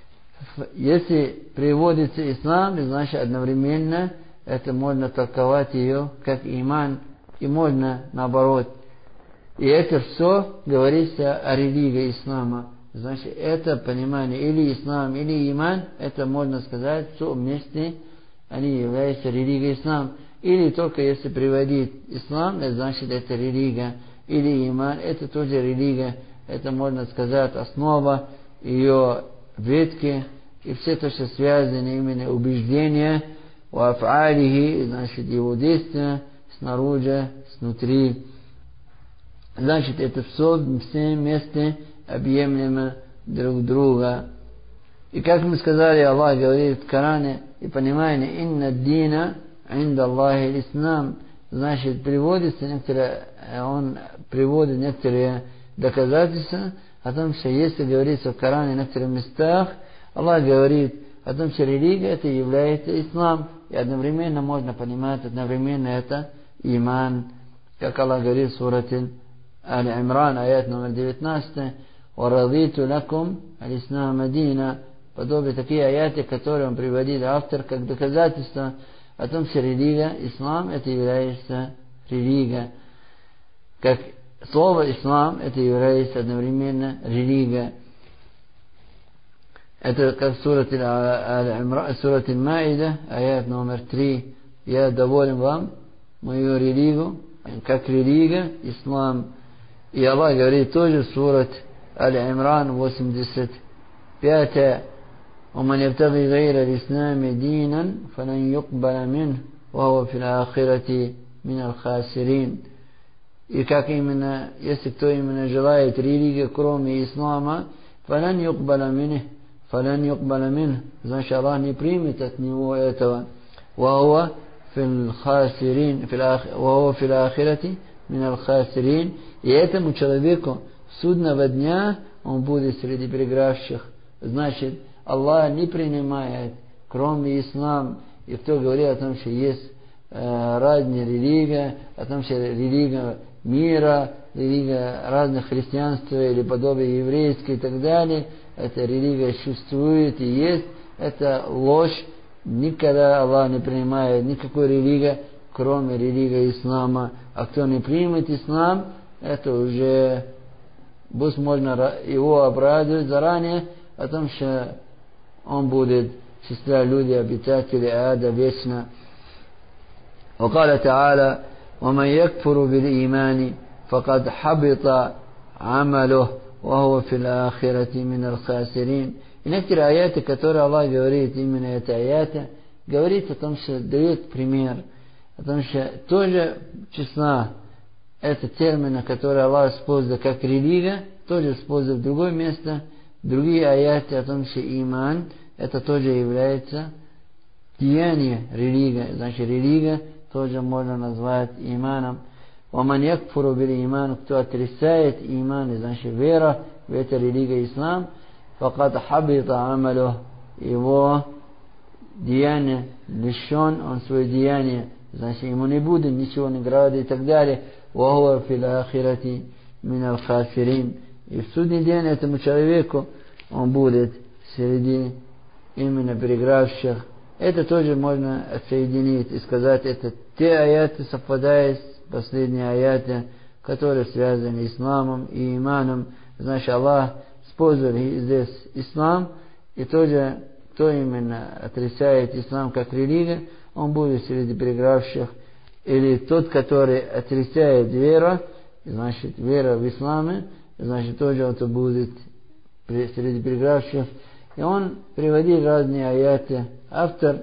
Если приводится ислам, значит одновременно это можно толковать ее как иман, и можно наоборот. И это все говорится о религии ислама. Значит, это понимание или ислам, или иман, это можно сказать, все вместе они являются религией ислам. Или только если приводить ислам, значит это религия. Или иман, это тоже религия. Это можно сказать основа, ее ветки, и все то, что связано именно убеждения, ваф'алихи, значит его действия, снаружи, снутри. Значит, это все вместе объемлемо друг друга. И как мы сказали, Аллах говорит в Коране, и понимание, инна дина инда Аллахи ислам. Значит, приводится некоторые, он приводит некоторые доказательства о том, что если говорится в Коране в некоторых местах, Аллах говорит о том, что религия это является ислам, и одновременно можно понимать, одновременно это иман, как Аллах говорит в сурате Аль-Имран, аят номер девятнадцать: «Варадиту лакум аль-ислама дина». Подобные такие аяты, которые он приводит автор как доказательство о том, что религия, ислам, это является религия. Как слово ислам, это является одновременно религия. Это как в сурате Аль-Имран, сурате Аль-Маида, аят номер три. Я доволен вам мою религию, как религия, ислам. И Аллах говорит тоже в сурат Аль-Имран восемьдесят пять: ومن يبتغي غير الإسلام دينا فلن يقبل منه وهو في الآخرة من الخاسرين. И как именно, если кто именно желает религии, кроме ислама, فلن يقبل منه, فلن يقبل منه, значит, Аллах не примет от него этого. وهو في الخاسرين, وهو في الآخرة من الخاسرين. И этому человеку судного дня он будет среди проигравших. Значит, Аллах не принимает, кроме ислама. И кто говорит о том, что есть э, разные религии, о том, что религия мира, религия разных христианства или подобие еврейской и так далее, эта религия существует и есть, это ложь. Никогда Аллах не принимает никакой религии, кроме религии ислама. А кто не примет ислам, это уже пусть можно его обрадовать заранее о том, что он будет в числе людей, обитателей ада вечно. وقال تعالى: ومن يكفر بالإيمان فقد حبط عمله وهو في الآخرة من الخاسرين. И некоторые аяты, которые Аллах говорит, именно это аяты, говорит о том, что дает пример, о том, что тоже числа это термины, которые Аллах использует как религия, тоже использует в другое место. Другие аяты о том, что иман, это тоже является деяние религии. Значит, религия тоже можно назвать иманом. وَمَنْ يَكْفُرُ بِالْإِيمَانِ, кто отрицает иман, значит, вера в эту религию ислам, فَقَدْ حَبِطَ عَمَلُهُ, его деяние лишен, он свое деяние, значит, ему не будет ничего, награды и так далее. وَهُوَ فِي الْآخِرَةِ مِنَ الْخَاسِرِينَ. И в судный день этому человеку он будет среди именно проигравших. Это тоже можно отсоединить и сказать, это те аяты, совпадают с последними аятами, которые связаны с исламом и иманом. Значит, Аллах использует здесь ислам, и тоже, кто именно отрицает ислам как религию, он будет среди проигравших. Или тот, который отрицает веру, значит, вера в исламе, значит, тоже это будет среди проигравших. И он приводит разные аяты. Автор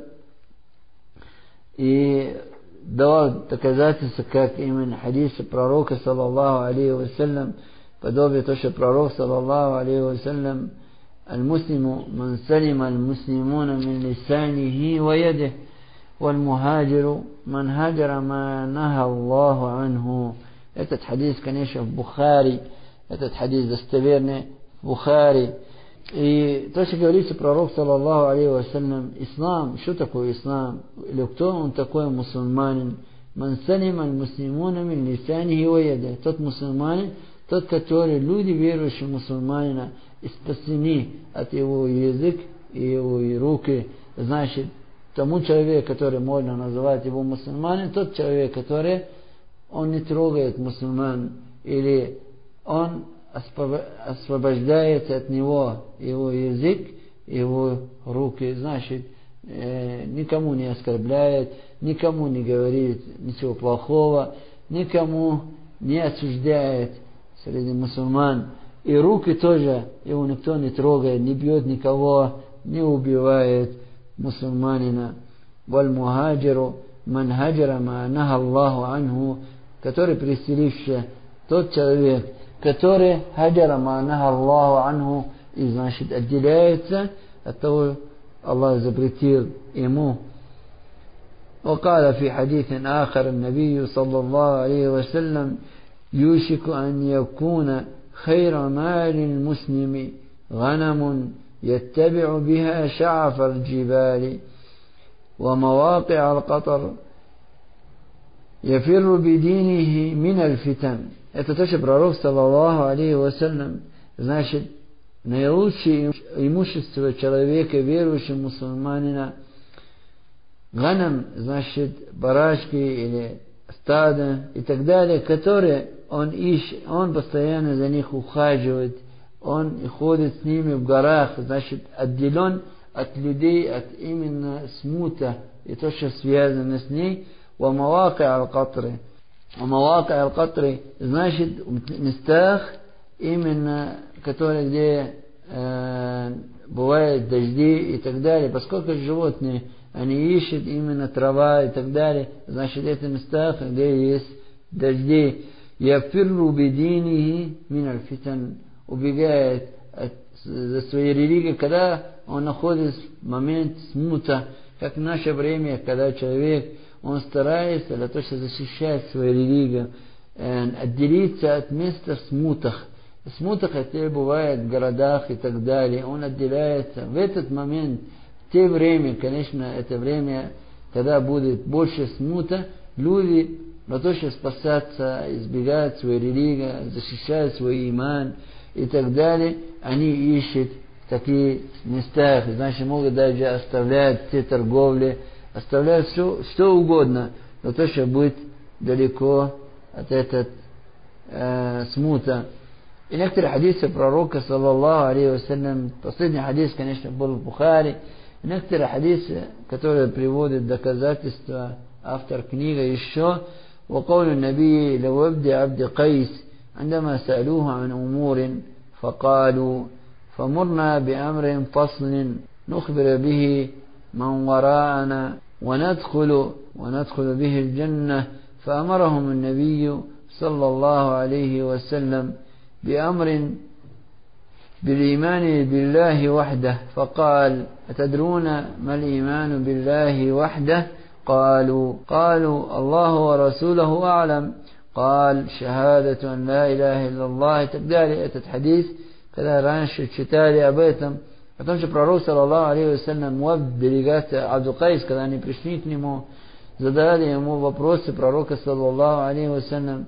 и давал доказательства, как именно хадисы пророка, саллаллаху алейхи вассалям, подобие то, что пророк, саллаллаху алейхи вассалям: «Аль-муслиму ман салима аль-муслимуна мин лисаниhi ва ядиhi, валь-мухаджиру ман хаджара ма наха Аллаху анху». Этот хадис, конечно, в Бухари. Этот хадис достоверный в Бухари. И то, что говорится пророк, саллаллаху алейхи вассалям, ислам, что такое ислам? Или кто он такой мусульманин? Ман салима аль-муслимуна мин лисанихи ва ядихи. Тот мусульманин, тот, который люди, верующие мусульманина, спасены от его язык и его и руки. Значит, тому человеку, который можно называть его мусульманин, тот человек, который он не трогает мусульман, или он освобождается от него его язык, его руки, значит, э, никому не оскорбляет, никому не говорит ничего плохого, никому не осуждает среди мусульман. И руки тоже его никто не трогает, не бьет никого, не убивает мусульманина. Валь-мухаджиру ман хаджара ма наха Аллаху анху, который преселивший, тот человек, который хаджара ма наха Аллаху анху, и значит отделяется от того, Аллах запретил ему. وقال في حديث آخر النبي صلى الله عليه وسلم: يوشك أن يكون خير مال المسلم غنم يتبع بها شعف الجبال ومواقع القطر يفر بدينه من الفتن. Это то, что пророк, саллаллаху алейхи вассалям, значит, наилучшее имущество человека, верующего мусульманина, ганам, значит, барашки или стадо и так далее, которые он ищет, он постоянно за них ухаживает, он ходит с ними в горах, значит, отделен от людей, от именно смута и то, что связано с ней. ومواقع القطر, мавакай аль-катри, значит, местах, именно, которые, где э, бывают дожди и так далее, поскольку животные, они ищут именно трава и так далее, значит, это местах, где есть дожди. Яфирру бидинихи мин аль-фитан, убегает от, за своей религией, когда он находится в момент смута, как в наше время, когда человек, он старается для того, чтобы защищать свою религию, отделиться от места в смутах. В смутах это бывает в городах и так далее. Он отделяется. В этот момент, в те время, конечно, это время, когда будет больше смута, люди для того, чтобы спасаться, избегать свою религию, защищать свой иман и так далее, они ищут в таких местах, значит, могут даже оставлять все торговли, оставляют все, что угодно, для того, чтобы быть далеко от этого э, смута. И некоторые хадисы пророка, саллаллаху алейхи вассалям, последний хадис, конечно, был в Бухари, и некоторые хадисы, которые приводят доказательства, автор книги еще, وقول النبي لو ابدي عبد قيس عندما سألوه عن أمور فقالوا فمرنا بأمر فصل نخبر به من وراءنا وندخل وندخل به الجنة فأمرهم النبي صلى الله عليه وسلم بأمر بالإيمان بالله وحده فقال أتدرون ما الإيمان بالله وحده قالوا قالوا الله ورسوله أعلم قال شهادة أن لا إله إلا الله تبدالي أتت حديث كذا رانش читали об этом о том, что пророк саллаллаху алейхи вассалям в делегации Абду Кайс, когда они пришли к нему, задали ему вопросы пророка саллаллаху алейхи вассалям,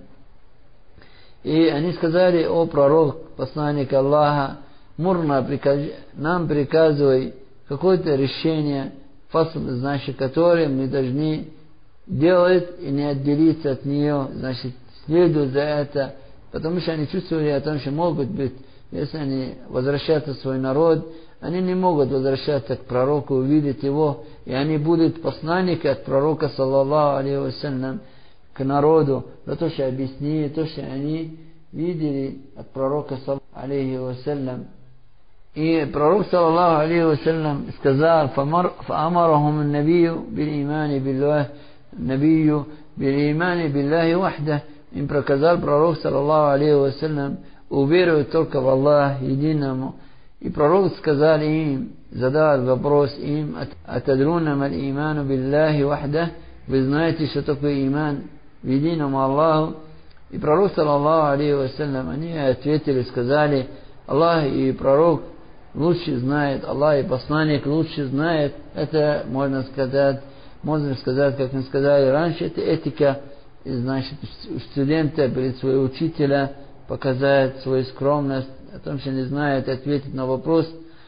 и они сказали: о пророк, посланник Аллаха, мурна, нам приказывай какое-то решение, фасл, значит, которое мы должны делать и не отделиться от нее, значит, следуют за это, потому что они чувствовали о том, что могут быть, если они возвращаются в свой народ, они не могут возвращаться к пророку, увидеть его, и они будут посланники от пророка, саллаллаху алейхи вассалям, к народу, для того, чтобы объяснить то, что они видели от пророка, саллаллаху алейхи вассалям. И пророк, саллаллаху алейхи вассалям, сказал: فأمرهم النبي بالإيمان بالله النبي بالإيمان بالله وحده. Им приказал пророк, саллаллаху алейхи вассалям, уверовать только в Аллах единому. И пророк сказал им, задал вопрос им: «Атадруна мал иману билляхи вахда?» Вы знаете, что такое иман в единому Аллаху? И пророк, саллаллаху алейхи вассалям, они ответили, сказали: Аллах и пророк лучше знает, Аллах и посланник лучше знает. Это можно сказать, можно сказать, как мы сказали раньше, это этика, и, значит, у студента перед своего учителя показать свою скромность, о том, что не знает ответить на вопрос.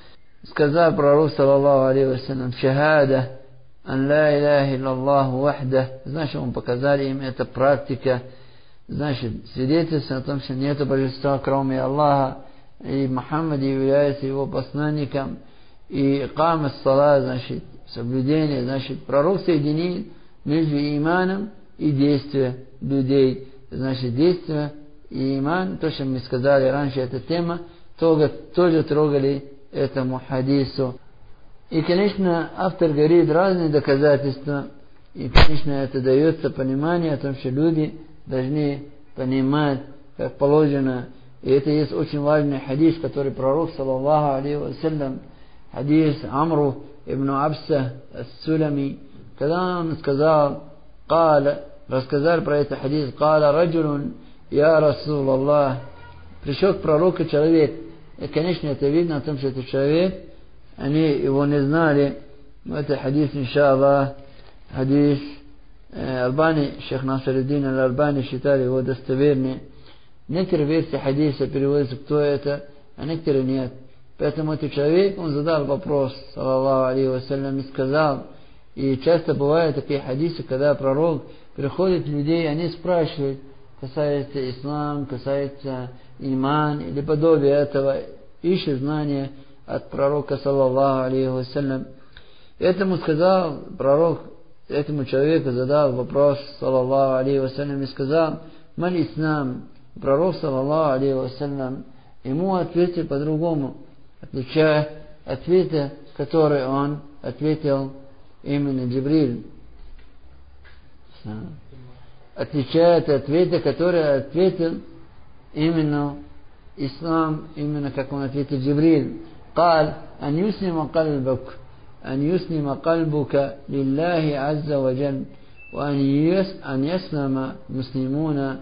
Сказал пророк, саллаллаху алейхи вассалям: шахада ан ла иляха илляллаху вахда. Значит, он показал им, это практика, значит, свидетельство о том, что нет божества, кроме Аллаха, и Мухаммад является его посланником, и икам ас-салат, значит, соблюдение, значит, пророк соединил между иманом и действием людей, значит, действие и иман, то, что мы сказали раньше, эта тема, тоже, тоже трогали этому хадису. И, конечно, автор говорит разные доказательства, и, конечно, это дается понимание о том, что люди должны понимать, как положено. И это есть очень важный хадис, который пророк, саллаллаху алейхи вассалям, хадис Амру ибн Абса ас-Сулами, когда он сказал, قال, рассказал про этот хадис, قال رجل я Расул Аллах, пришел к пророку человек. И, конечно, это видно о том, что этот человек, они его не знали. Но это хадис, иншаллах, хадис э, Албани, шейх Насриддин Аль-Албани считали его достоверный. Некоторые версии хадиса переводятся, кто это, а некоторые нет. Поэтому этот человек, он задал вопрос, саллаллаху алейхи вассалям, и сказал, и часто бывают такие хадисы, когда пророк приходит к людей, они спрашивают, касается ислам, касается иман или подобие этого, ищет знания от пророка, саллаллаху алейхи вассалям. Этому сказал пророк, этому человеку задал вопрос, саллаллаху алейхи вассалям, и сказал: «Маль ислам?» Пророк, саллаллаху алейхи вассалям, ему ответил по-другому, отличая ответа, который он ответил именно Джибриль. Отличает ответа, который ответил именно ислам, именно как он ответил Джибриль. قال أن يسلم قلبك أن يسلم قلبك لله عز وجل وأن يس أن يسلم مسلمون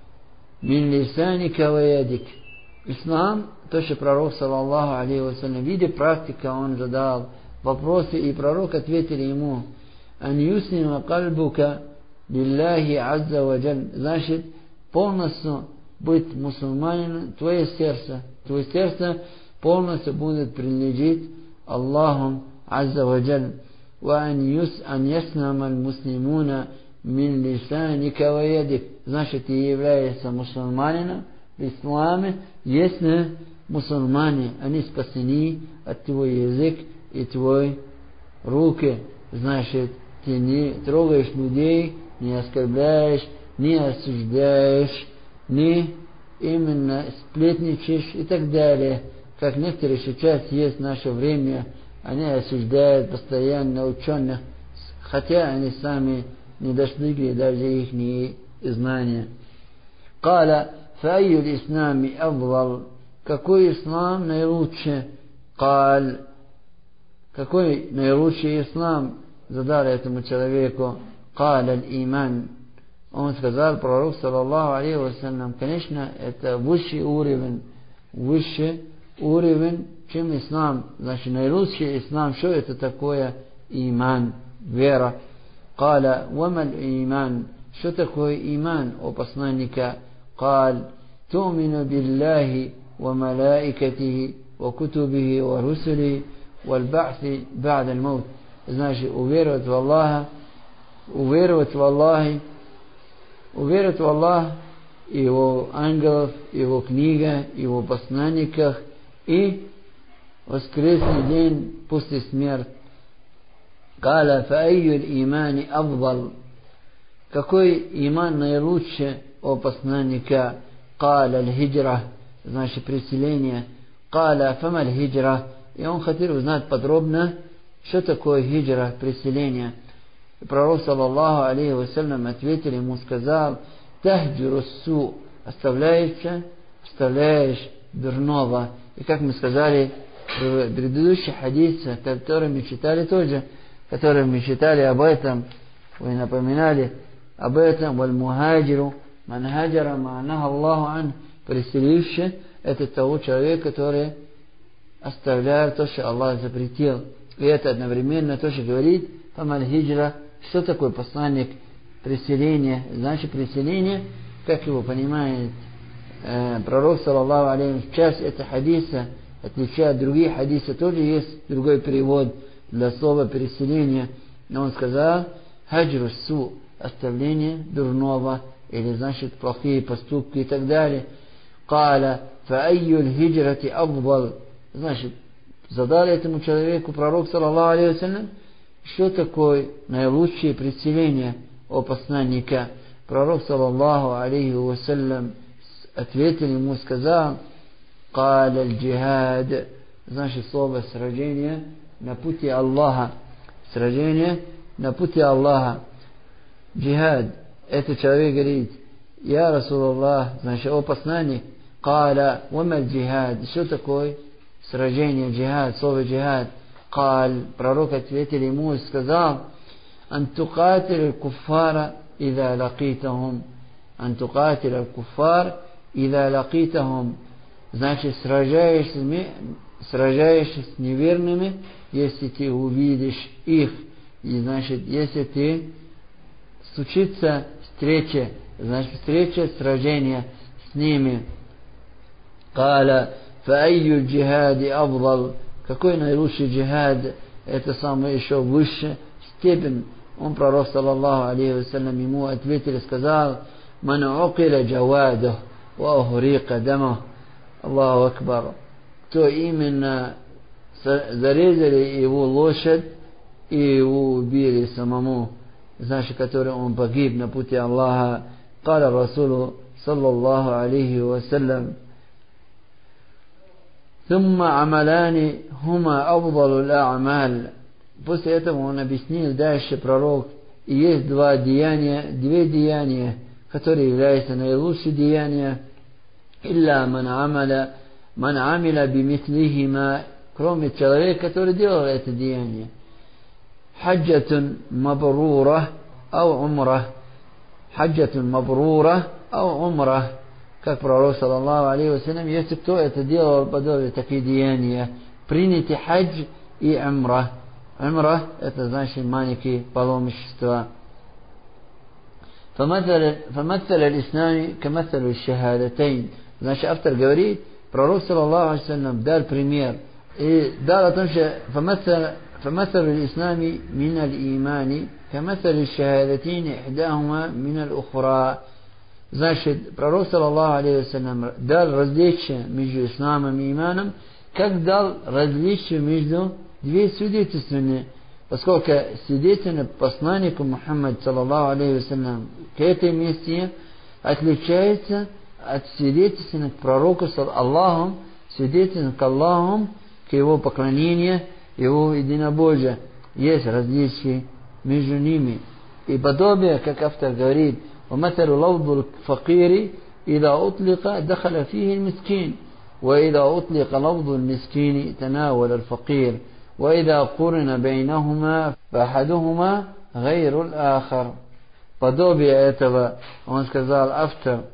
من لسانك ويدك. Ислам, то, что пророк, саллаллаху алейхи вассалям, в виде практики он задал вопросы, и пророк ответил ему: «Ан юслима кальбука лиллахи азза ва джаль». Значит, полностью быть мусульманином, твое сердце, твое сердце полностью будет принадлежить Аллаху азза ва джаль. «Ва ан юс ан яснама аль-муслимуна мин лисаника ва ядик». Значит, ты являешься мусульманином в исламе, если мусульмане, они спасены от твой язык и твой руки. Значит, ты не трогаешь людей, не оскорбляешь, не осуждаешь, не именно сплетничаешь и так далее. Как некоторые сейчас есть в наше время, они осуждают постоянно ученых, хотя они сами не достигли даже их знания. قال فأي الإسلام أفضل? Какой ислам наилучше? قال, какой наилучший ислам? Задали этому человеку. قال الإيمان. Он сказал, пророк, саллаллаху алейхи вассалям, конечно, это высший уровень, высший уровень, чем ислам. Значит, наилучший ислам, что это такое? Иман, вера. قال وما الإيمان? Что такое иман, о посланника? قال تؤمن بالله وملائكته وكتبه ورسله والبعث بعد الموت. Значит, уверовать в Аллаха, уверовать в Аллахе, уверовать в Аллах, Его ангелов, Его книга, Его посланниках и воскресный день после смерти. قال فأي الإيمان أفضل? Какой иман наилучше, о посланника? قال الهجرة. Значит, переселение. قال فما الهجرة? И он хотел узнать подробно, что такое хиджра, переселение. И пророк, саллаллаху алейхи вассалям, ответил ему, сказал: тахджуру су, оставляешься, оставляешь дурного. И как мы сказали в предыдущих хадисах, которые мы читали тоже, которые мы читали об этом, вы напоминали об этом: валь мухаджиру ман хаджара ма наха Аллаху ан, переселивший, это того человека, который оставляет то, что Аллах запретил. И это одновременно то, что говорит фамаль хиджра. Что такое посланник? Переселение. Значит, переселение, как его понимает э, пророк, саллаллаху алейхи, часть этого хадиса отличает другие хадисы. Тоже есть другой перевод для слова переселение. Но он сказал хаджру су, оставление дурного, или значит плохие поступки и так далее. قال فأي الهجرة أفضل? Значит, задали этому человеку пророк, саллаллаху алейхи вассалям, что такое наилучшее переселение, о посланника. Пророк, саллаллаху алейхи вассалям, ответил ему, сказал: قال الجهاد. Значит, слово сражение на пути Аллаха. Сражение на пути Аллаха. Джихад. Это человек говорит: я Расулаллах, значит, о посланник. قال وما الجهاد? Что такое сражение, джихад, слово джихад? قال, пророк ответил ему и сказал: أن تقاتل الكفار إذا لقيتهم. أن تقاتل الكفار إذا لقيتهم. Значит, сражаешься, сражаешься с неверными, если ты увидишь их. И значит, если ты случится встреча, значит, встреча, сражение с ними. قال فأي الجهاد أفضل? Какой наилучший джихад? Это самая еще высшая степень. Он, пророк, саллаллаху алейхи вассалям, ему ответил и сказал: ман уqila джавадух ва ухриqa дамух. Аллаху акбар. То именно зарезали его лошадь и его убили самому. значит, который он погиб на пути Аллаха. قال الرسول صلى الله عليه وسلم ثم عملان هما أفضل الأعمال. После этого он объяснил дальше пророк, и есть два деяния, две деяния, которые являются наилучшими деяниями. إلا من عمل من عمل بمثلهما, кроме человека, который делал это деяние. حجة مبرورة أو عمرة. حجة مبرورة أو عمرة. Как пророк, саллаллаху алейхи ва саллям, если кто это делал подобие такие деяния, принятие хадж и умра. Умра — это значит маленькие паломничества. فمثل فمثل الإسلام كمثل الشهادتين. Значит, автор говорит, пророк, саллаллаху алейхи ва саллям, дал пример и дал о том, что فمثل فمثل الإسلام من الإيمان كمثل الشهادتين إحداهما من الأخرى. Значит, пророк, саллаллаху алейхи ва саллям, дал различие между исламом и иманом, как дал различие между две свидетельственные, поскольку свидетельное посланнику Мухаммад, саллаллаху алейхи ва саллям, к этой миссии отличается от свидетельственных пророку Аллахом, свидетельных к Аллаху, к его поклонению, его единобожию. Есть различия между ними. И подобие, как автор говорит, ومثل لفظ الفقير إذا أطلق دخل فيه المسكين وإذا أطلق لفظ المسكين تناول الفقير وإذا قرن بينهما فأحدهما غير الآخر. Подобие этого, он сказал, автор,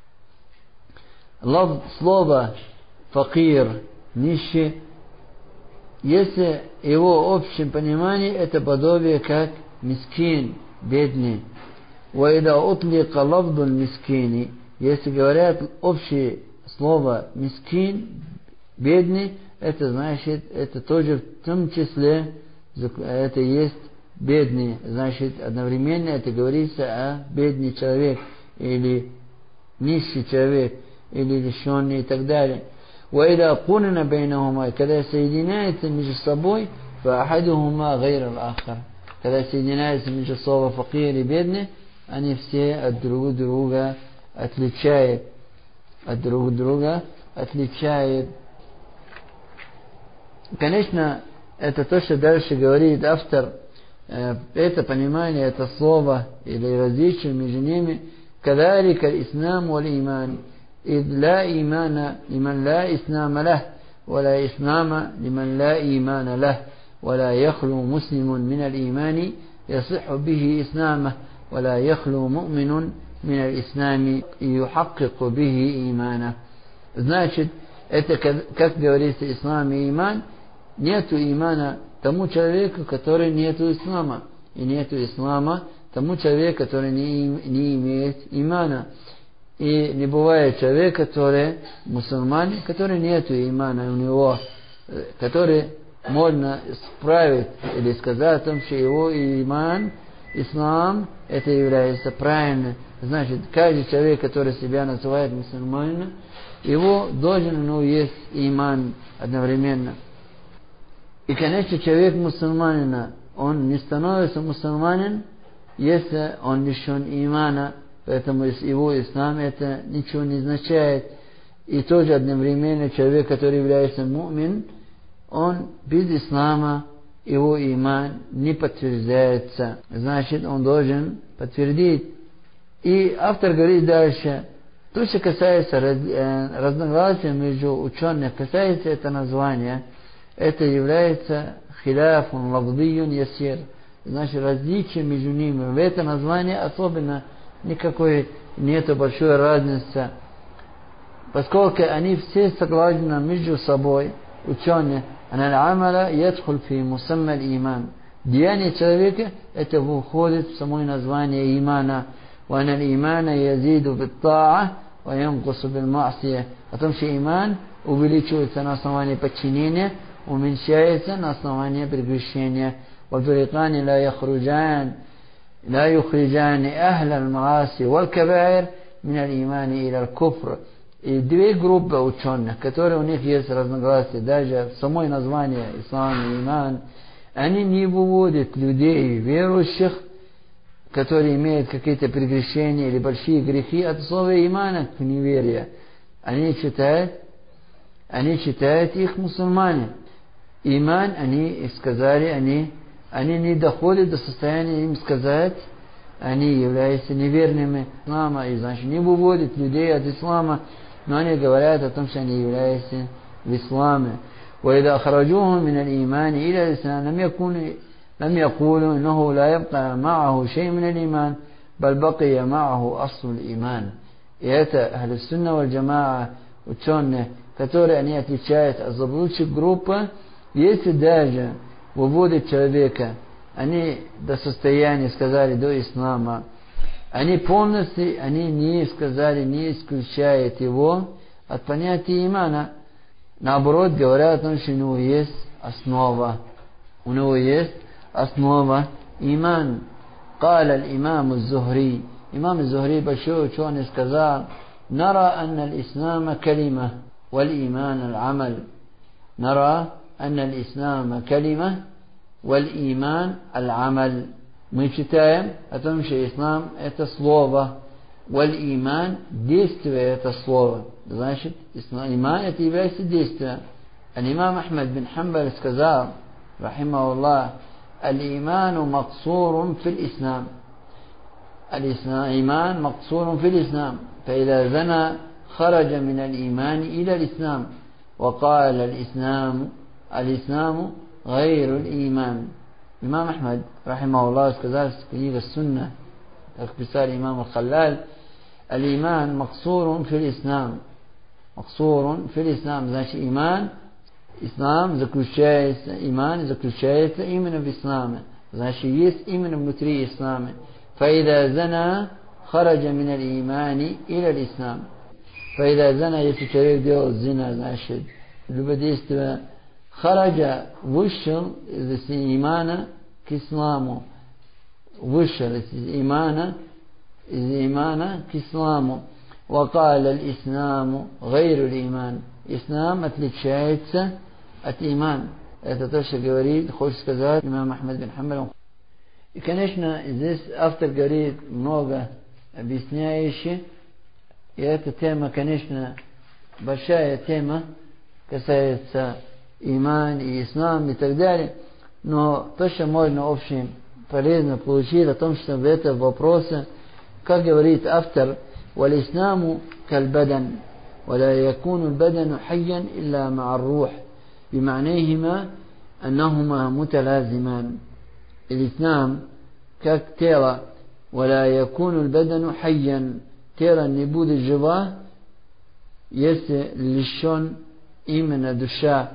слово факир, нищий, если его общем понимании, это подобие как мискин, бедный. وإذا أطلق لفظ المسكين, если говорят общее слово мискин, бедный, это значит, это тоже в том числе, это есть бедный, значит, одновременно это говорится о бедный человек, или нищий человек, или лишенный и так далее. وإذا قرن بينهما, когда соединяется между собой, فأحدهما غير الآخر, когда соединяется между собой факир и бедный, они все от друг друга отличают, от друг друга отличают. Конечно, это то, что дальше говорит автор, это понимание, это слово или различие между ними. كذلك الإسلام والإيمان إذ لا إيمان لمن لا إسلام له ولا إسلام لمن لا إيمان له ولا يخلو مسلم من الإيمان يصح به إسلامه ولا يخلو مؤمن من الإسلام يحقق به إيمانه. Значит, это, как говорится, ислам и иман, нету имана тому человеку, который нету ислама, и нету ислама тому человеку, который не, не имеет имана. И не бывает человек, который мусульманин, который нету имана у него, который можно исправить или сказать о том, что его иман, ислам, это является правильно. Значит, каждый человек, который себя называет мусульманином, его должен, ну, есть иман одновременно. И, конечно, человек мусульманина, он не становится мусульманином, если он лишен имана, поэтому его ислам это ничего не означает. И тоже одновременно человек, который является мумин, он без ислама, его иман не подтверждается. Значит, он должен подтвердить. И автор говорит дальше, то, что касается раз, э, разногласия между учеными, касается это название, это является хиляфун лавдиюн ясир. Значит, различие между ними. В это название особенно никакой нету большой разницы, поскольку они все согласны между собой, ученые, أن العمل يدخل في مسمى الإيمان. Деяние человека это входит в само название имана. وأن الإيمان يزيد بالطاعة وينقص بالمعصية. О том, что иман увеличивается на основании подчинения, уменьшается на основании прегрешения. والفريقان لا يخرجان لا يخرجان أهل المعاصي والكبائر من الإيمان إلى الكفر. И две группы ученых, которые у них есть разногласия, даже в самой названии ислам и иман, они не выводят людей, верующих, которые имеют какие-то прегрешения или большие грехи, от слова имана к неверию, они читают, они читают их мусульмане. Иман, они сказали, они, они не доходят до состояния им сказать, они являются неверными ислама, и значит не выводят людей от ислама, но они говорят о том, что они являются в исламе. وإذا أخرجوهم من الإيمان إلى الإسلام لم يكن لم يقولوا إنه لا يبقى معه شيء من الإيمان بل بقي معه أصل الإيمان. И это أهل السنة والجماعة, ученые, которые они отличают от заблудших групп, если даже выводят человека, они до состояния сказали до ислама, они полностью, они не сказали, не исключают его от понятия имана. Наоборот, говорят о том, что у него есть основа. У него есть основа иман. قال الإمام الزهري, имам الزهري большой ученый сказал: نرى أن الإسلام كلمة والإيمان العمل. نرى أن الإسلام كلمة والإيمان العمل. Мы читаем о том, что ислам это слово, والإيمان действие это слово. Значит, иман это является действием. Имам Ахмад бин Хамбаль сказал, рахимахуллах: الإيمان مقصور في الإسلام. الإيمان مقصور في الإسلام فإذا زنى خرج من الإيمان إلى الإسلام. وقال الإسلام الإسلام غير الإيمان. إمام أحمد رحمه الله сказал в книге Сунна, как писал имам Аль-Халлаль: الإيمان مقصور في الإسلام. مقصور في الإسلام, значит, иман, ислам заключается, иман заключается именно в исламе. Значит, есть именно внутри ислама. فإذا زنى خرج من الإيمان إلى الإسلام. فإذا زنى, если человек делал зина, значит, любодействие, хараджа вышел из имана к исламу, вышел из имана, из имана к исламу. وقال الإسلام غير الإيمان. Ислам отличается от иман. Это то, что говорит, хочет сказать имам Ахмад бин Хамбаль. И, конечно, здесь автор говорит много объясняющих. И эта тема, конечно, большая тема, касается иман и ислам и так далее. Но то, что можно общем полезно получить о том, что в этом вопросе, как говорит автор: والإسلام كالبدن ولا يكون البدن حيا إلا مع الروح بمعنيهما أنهما متلازمان. الإسلام как тело, ولا يكون البدن حيا, тело не будет жива, если лишен именно душа.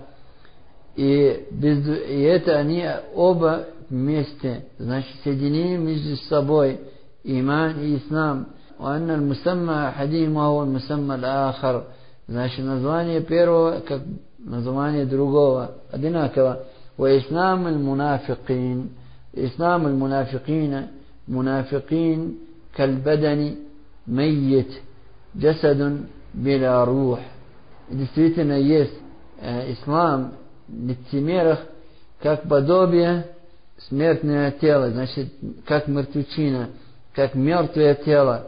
И, без, и это они оба вместе, значит, соединены между собой иман и ислам. وأن المسمى أحدهما هو المسمى الآخر. Значит, название первого как название другого одинаково. وإسلام المنافقين. إسلام المنافقين منافقين كالبدن ميت جسد بلا روح. Действительно есть э, ислам лицемеров как подобие смертное тело, значит, как мертвечина, как мертвое тело.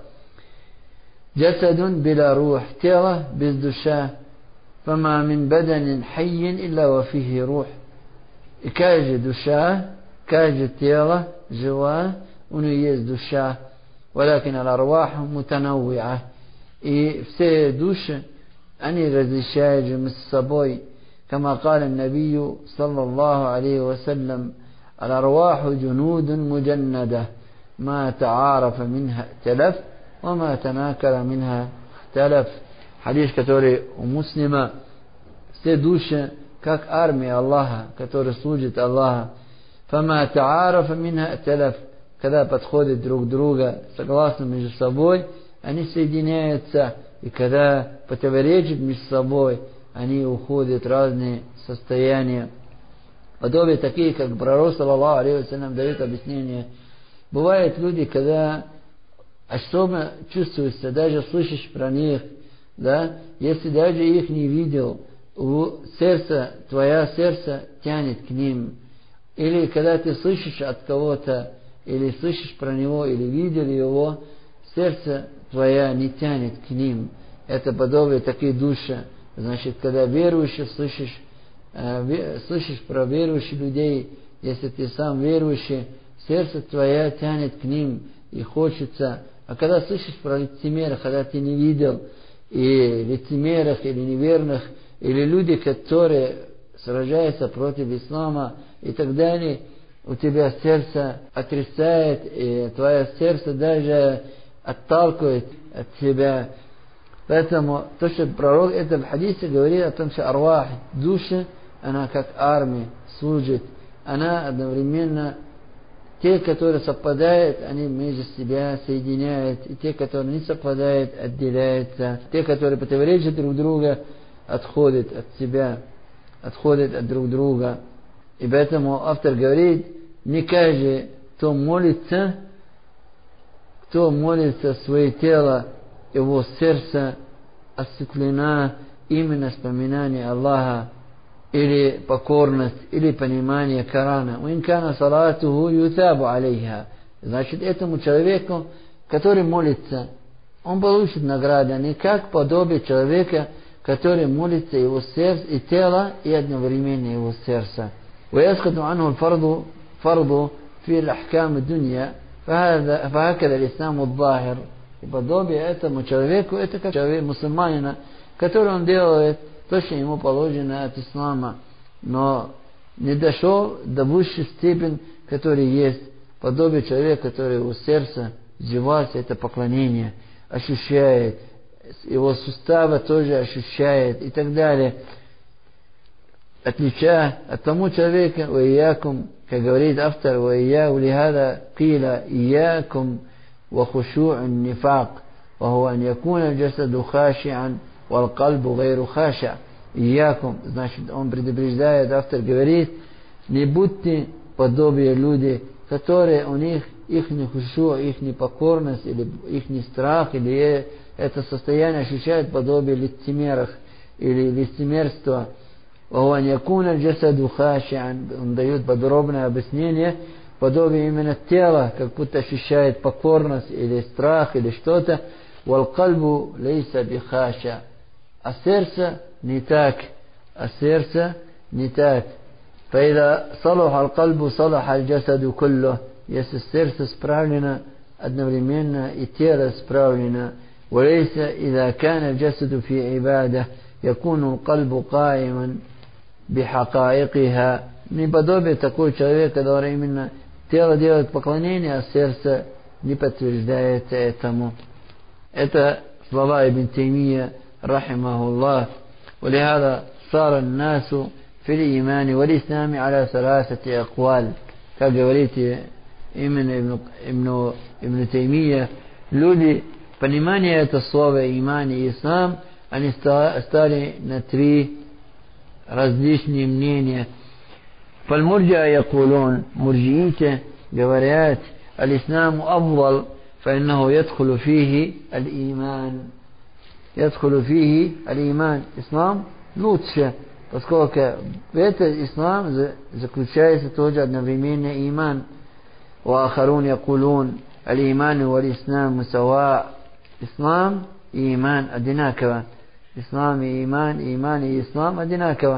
جسد بلا روح, тело без душа. فما من بدن حي إلا وفيه روح. И каждая душа, каждое тело жива, у нее есть душа. ولكن الأرواح متنوعة. И все души, они различают между собой. كما قال النبي صلى الله عليه وسلم: الأرواح جنود مجندة ما تعارف منها ائتلف وما تناكر منها اختلف. Хадис, который у муслима: все души как армия Аллаха, которая служит Аллаху. فما تعارف منها ائتلف. Когда подходят друг к другу согласно между собой, они соединяются. И когда противоречат между собой, они уходят в разные состояния. Подобие такие, как пророк саллаллаху алейхи вассалям дает объяснение. Бывают люди, когда особо чувствуется, даже слышишь про них, да, если даже их не видел, у сердца, твое сердце тянет к ним. Или когда ты слышишь от кого-то или слышишь про него, или видел его, сердце твое не тянет к ним. Это подобие такие души. Значит, когда верующий слышишь, э, слышишь про верующих людей, если ты сам верующий, сердце твое тянет к ним и хочется. А когда слышишь про лицемеров, когда ты не видел, и лицемеров, или неверных, или люди, которые сражаются против ислама и так далее, у тебя сердце отрицает, и твое сердце даже отталкивает от тебя. Поэтому то, что пророк это в хадисе говорит о том, что арвах, души, она как армия служит. Она одновременно, те, которые совпадают, они между себя соединяют, и те, которые не совпадают, отделяются. Те, которые противоречат друг другу, отходят от себя, отходят от друг друга. И поэтому автор говорит, не каждый, кто молится, кто молится свое тело, его сердце осветлено именно вспоминание Аллаха, или покорность, или понимание Корана. «Уинкана салатуху ютабу алейха». Значит, этому человеку, который молится, он получит награду, не как подобие человека, который молится его сердце и тело, и одновременно его сердце. ويسقط عنه الفرض فرض في الأحكام الدنيا فهذا فهكذا الإسلام الظاهر. И подобие этому человеку, это как человек мусульманина, который он делает то, что ему положено от ислама, но не дошел до высшей степени, который есть подобие человека, который его сердце сживается, это поклонение, ощущает, его суставы тоже ощущает и так далее. Отличая от тому человека, وإياكم, как говорит автор, وإياه لهذا قيل إياكم وخشوع النفاق وهو أن يكون الجسد خاشعا والقلب غير خاشع. إياكم, значит, он предупреждает, автор говорит, не будьте подобие люди, которые у них их не хушу, их непокорность, или их не страх, или это состояние ощущает подобие лицемеров, или лицемерства. وهو أن يكون الجسد خاشعا, он дает подробное объяснение, подобие именно тела, как будто ощущает покорность, или страх, или что-то. والقلب ليس بخاشع, а сердце не так, а сердце не так. فإذا صلح القلب صلح الجسد كله, если сердце справлено, одновременно и тело справлено. وليس إذا كان الجسد في عبادة يكون القلب قائما بحقائقها. Не подобие такой человек, который именно тело делает поклонение, а сердце не подтверждает этому. Это слова Ибн Таймия рахимахуллах. ولهذا صار الناس في الإيمان والإسلام على ثلاثة أقوال. Как говорите именно Ибн, Ибн Таймия, люди, понимание это слова иман и ислам, они стали на три различные мнения. فالمرجع يقولون, مرجئيته говорят, الإسلام أفضل فإنه يدخل فيه الإيمان. يدخل فيه الإيمان. Ислам лучше, поскольку в этот ислам заключается тоже одновременно иман. وآخرون يقولون الإيمان والإسلام مساواة. Ислам и иман одинаково. Ислам и иман, иман и ислам одинаково.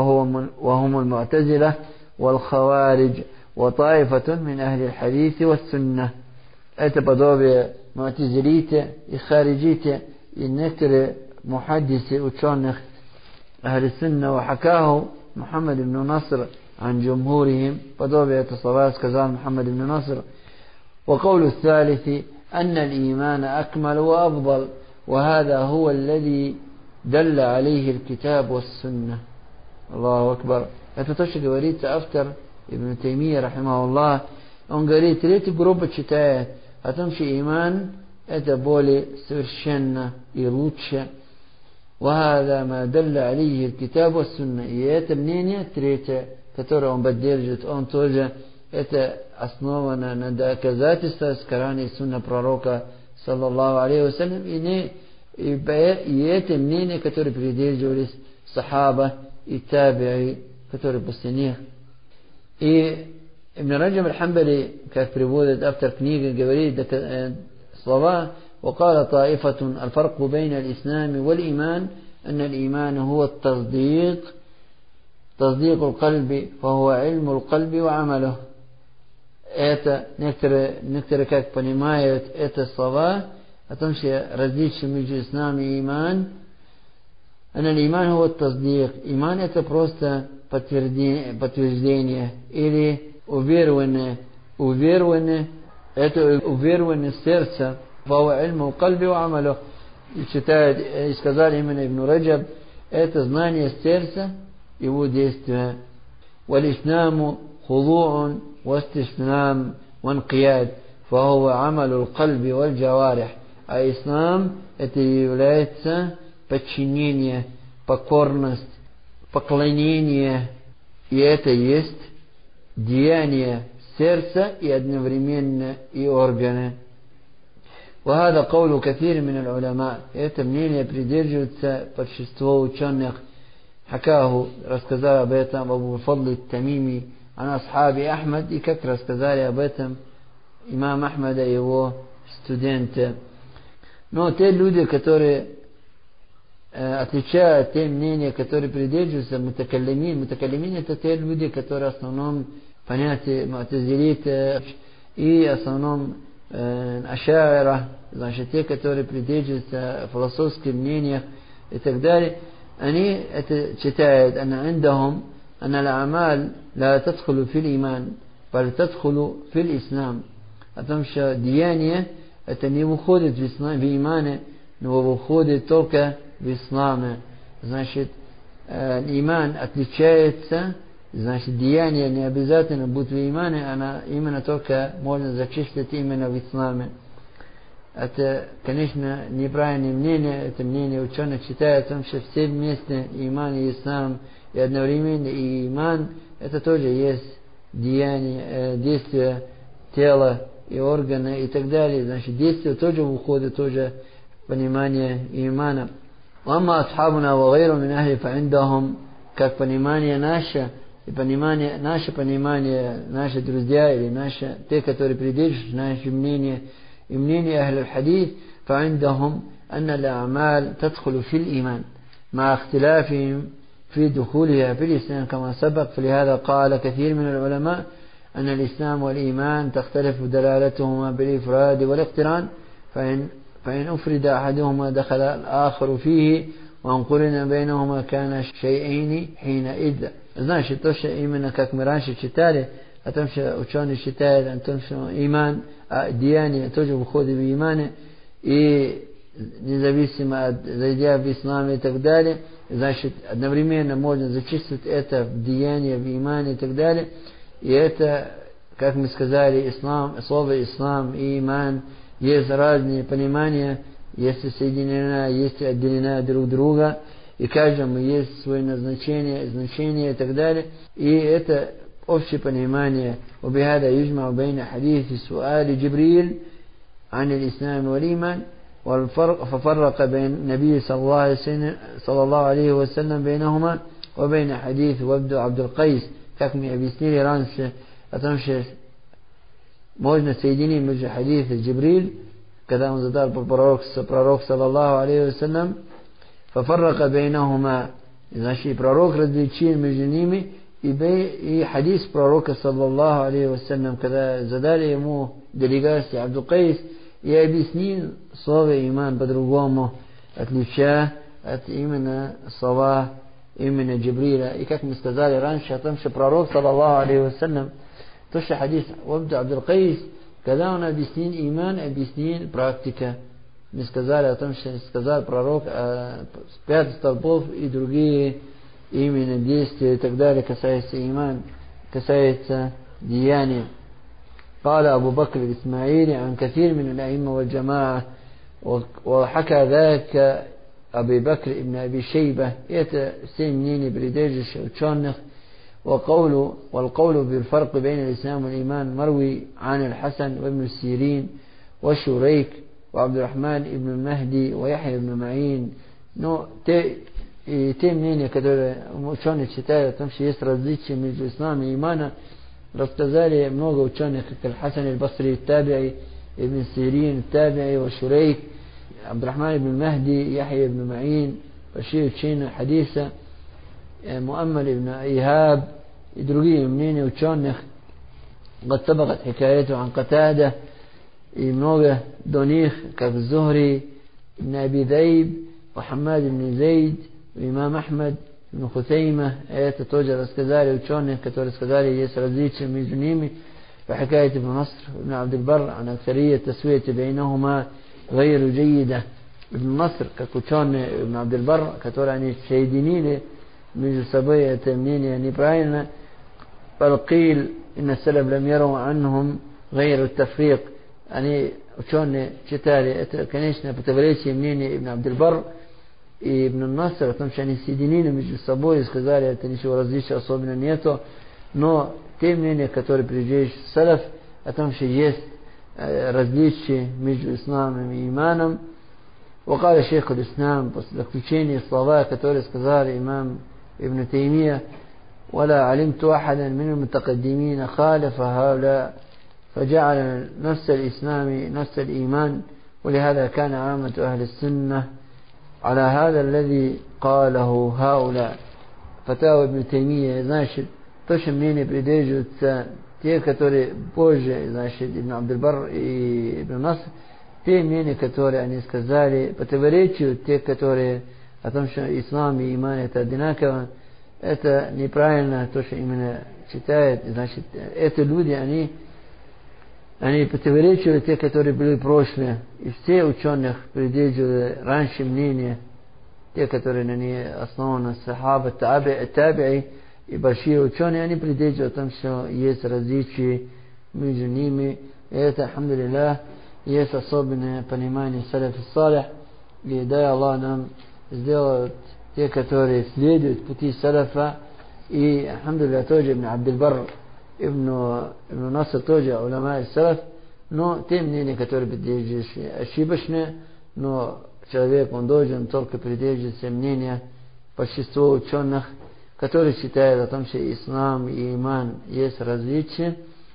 وهم المعتزلة والخوارج وطائفة من أهل الحديث والسنة. Это подобие муатазилите и хариджите и некоторые мухаддисы ученых أهل السنة. وحكاه محمد بن نصر عن جمهورهم, подобие это слова сказал محمد بن نصر. وقول الثالث أن الإيمان أكمل وأفضل وهذا هو الذي دل عليه الكتاب والسنة. الله أكبر. Это то, что говорит автор Ибн Таймия рахимахуллах. Он говорит, третья группа читает о том, что иман это более совершенно и лучше. وهذا ما دل عليه الكتاب والسنة. И это мнение третье, которое он поддерживает, он тоже это основано на доказательствах с Корана и Сунна пророка саллаллаху алейхи вассалям, и, не, и, и это мнение, которое придерживались сахаба и табии, которые после них. И Ibn Rajab al-Hanbali, как приводит автор книги, говорит слова: وقال طائفة الفرق بين الإسلام والإيمان أن الإيمان هو التصديق تصديق القلب فهو علم القلب وعمله. Это некоторые, некоторые как понимают это слова о том, что различие между ислам и иман. أن الإيمان هو التصديق. Иман это просто подтверждение, подтверждение или уверование, уверование, это уверование сердца. فهو علم القلب وعمله. И читают, и сказали именно Ибн Раджаб, это знание сердца, его действия. والإسلام خضوع واستسلام وانقياد فهو عمل القلب والجوارح. А ислам это является подчинение, покорность, поклонение, и это есть деяние сердца и одновременно и органы. وهذا قول كثير من العلماء. Это мнение придерживается большинство ученых. حكاه, рассказал об этом Абу Фадл ат-Тамими عن أصحاب أحمد, и как рассказали об этом имам Ахмада и его студенты. Но те люди, которые э, отличают те мнения, которые придерживаются мутакаллимин, мутакаллимин это те люди, которые в основном понятие му'тазилит и в основном э, ашаира, значит те, которые придерживаются философских мнениях и так далее, они это читают, أن عندهم أن الأعمال لا تدخل في الإيمان بل تدخل في الإسلام. О том, что деяние это не выходит в, ислам, в имане, но выходит только в исламе. Значит, э, иман отличается, значит, деяние не обязательно будет в имане, она именно только можно зачислить именно в исламе. Это, конечно, неправильное мнение, это мнение ученых считает о том, что все вместе иман и ислам, и одновременно и иман, это тоже есть деяние, э, действие тела и органы и так далее. Значит, действие тоже выходит тоже в понимание имана. وأما أصحابنا وغيرهم من أهل فعندهم, как понимание наше, и понимание, наше понимание, наши друзья или наши, те, которые придерживаются наше мнение, и мнение أهل الحديث, فعندهم أن الأعمال تدخل في الإيمان مع اختلافهم في دخولها في الإسلام كما سبق. فلهذا قال كثير من العلماء أن الإسلام والإيمان تختلف دلالتهما بالإفراد والاقتران، فإن, فإن أفرد أحدهما دخل الآخر فيه وأن قرن بينهما كان شيئين حينئذ. Значит, то, что именно как мы раньше читали, о том, что ученые считают о том, что иман, а деяние тоже выходит в имане, и независимо от зайдя в ислам и так далее, значит, одновременно можно зачислить это в деяние, в имане и так далее. И это, как мы сказали, ислам, слово ислам и иман, есть разные понимания, если соединена, если отделена друг от друга, и каждому есть свое назначение, значение и так далее. И это общее понимание. وبهذا يجمع بين حديث سؤال جبريل عن الإسلام والإيمان والفرق ففرق بين النبي صلى الله عليه وسلم, صلى الله عليه وسلم بينهما وبين حديث وفد عبد القيس. Как мы объяснили раньше о том, что можно соединить между хадисом Джибриль, когда он задал пророк, пророк саллаллаху алейхи вассалям, ففرق بينهما, значит, пророк различил между ними, и, и хадис пророка саллаллаху алейхи вассалям, когда задали ему делегацию Абдул Кайс, и объяснил слово иман по-другому, отличая от именно слова именно Джибриля. И как мы сказали раньше о том, что пророк саллаллаху алейхи вассалям, то, что хадис Вабд Абдул Кайс, когда он объяснил иман, объяснил практика. Мы сказали о том, что сказал пророк о пять столбов и другие именно действия и так далее, касается иман, касается деяния. قال أبو بكر الإسماعيلي عن كثير من الأئمة والجماعة وحكى ذلك أبي بكر ابن أبي شيبة يتسمنين بريديجش وتشونخ. وقول والقول بالفرق بين الإسلام والإيمان مروي عن الحسن وابن السيرين وشريك وعبد الرحمن ابن المهدي ويحيى بن معين. Но те, те мнения, которые ученые считают о том, что есть различия между исламом и иманом, рассказали много ученых, как Аль-Хасан Аль-Басри, Таби'и, Ибн Сирин, Таби'и, Шурейк, Абдурахман ибн Махди, Яхья ибн Ма'ин, Башир Чина, Хадиса, Муаммар ибн Ихаб и другие мнения ученых. قد سبقت حكايته عن قتادة и много до них, как Зухри, Ибн Аби Зейб, Мухаммад ибн Зейд, имам Ахмад, Ибн Хусейма. Это тоже рассказали ученые, которые сказали, есть различия между ними. وحكاية ابن نصر ابن عبد البر عن أكثرية التسوية بينهما غير جيدة. ابن نصر, как ученый Ибн Абд аль-Бар, которые они соединили между собой, это мнение неправильно. فالقيل إن السلف لم يروا عنهم غير التفريق. Они ученые читали это, конечно, противоречие мнения Ибн Абд аль-Бар и Ибн Наср, о том, что они соединили между собой и сказали, это ничего различия особенно нету. Но те мнения, которые приводят салаф, о том, что есть различия между исламом и иманом. وقال شيخ الإسلام, после заключения слова, которые сказал имам Ибн Таймия: ولا علمت أحدا من المتقدمين خالف هؤلاء فجعل نفس الإسلام نفس الإيمان, ولهذا كان عامة أهل السنة على هذا الذي قاله هؤلاء. Фатава Ибн Таймия, значит, то, что мнение придерживаются те, которые позже, значит, Ибн Абд аль-Бар и Ибн Наср, те мнения, которые они сказали, противоречат те, которые о том, что ислам и иман это одинаково. Это неправильно, то, что именно читают. Значит, эти люди, они, они противоречили те, которые были прошлые. И все ученых придерживали раньше мнения, те, которые на ней основаны, сахаба, таби'и и большие ученые, они придерживают о том, что есть различия между ними. И это, алхамдулиллах, есть особенное понимание салаф и салих. И дай Аллах нам сделать те, которые следуют пути салафа. И, алхамдулиллах, тоже Ибн Абд аль-Бар, Ибн, Ибн Наср тоже уляма салаф. Но те мнения, которые придерживаются ошибочные, но человек, он должен только придерживаться мнения большинства ученых, которые считают о том, что ислам и иман есть различия.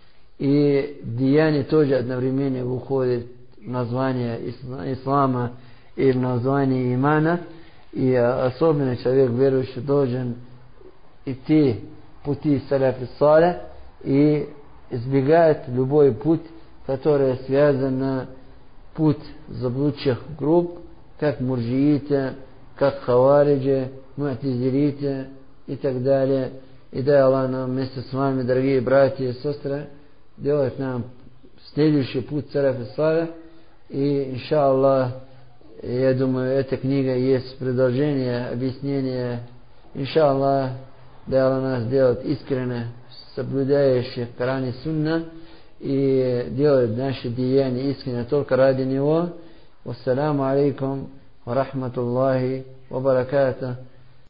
И деяние тоже одновременно выходит в название ислама и в название имана. И особенно человек верующий должен идти пути салаф и салих и избегать любой путь, который связан путь заблудших групп, как мурджииты, как хавариджи, му'тазилиты и так далее. И дай Аллах нам вместе с вами, дорогие братья и сестры, делать нам следующий путь салаф и салих. И, иншаллах, я думаю, эта книга есть продолжение, объяснение. Иншаллах, дай Аллах нас сделать искренне соблюдающих Коран и Сунна и делать наши деяния искренне только ради Него. Вассаламу алейкум ва рахматуллахи ва баракатух.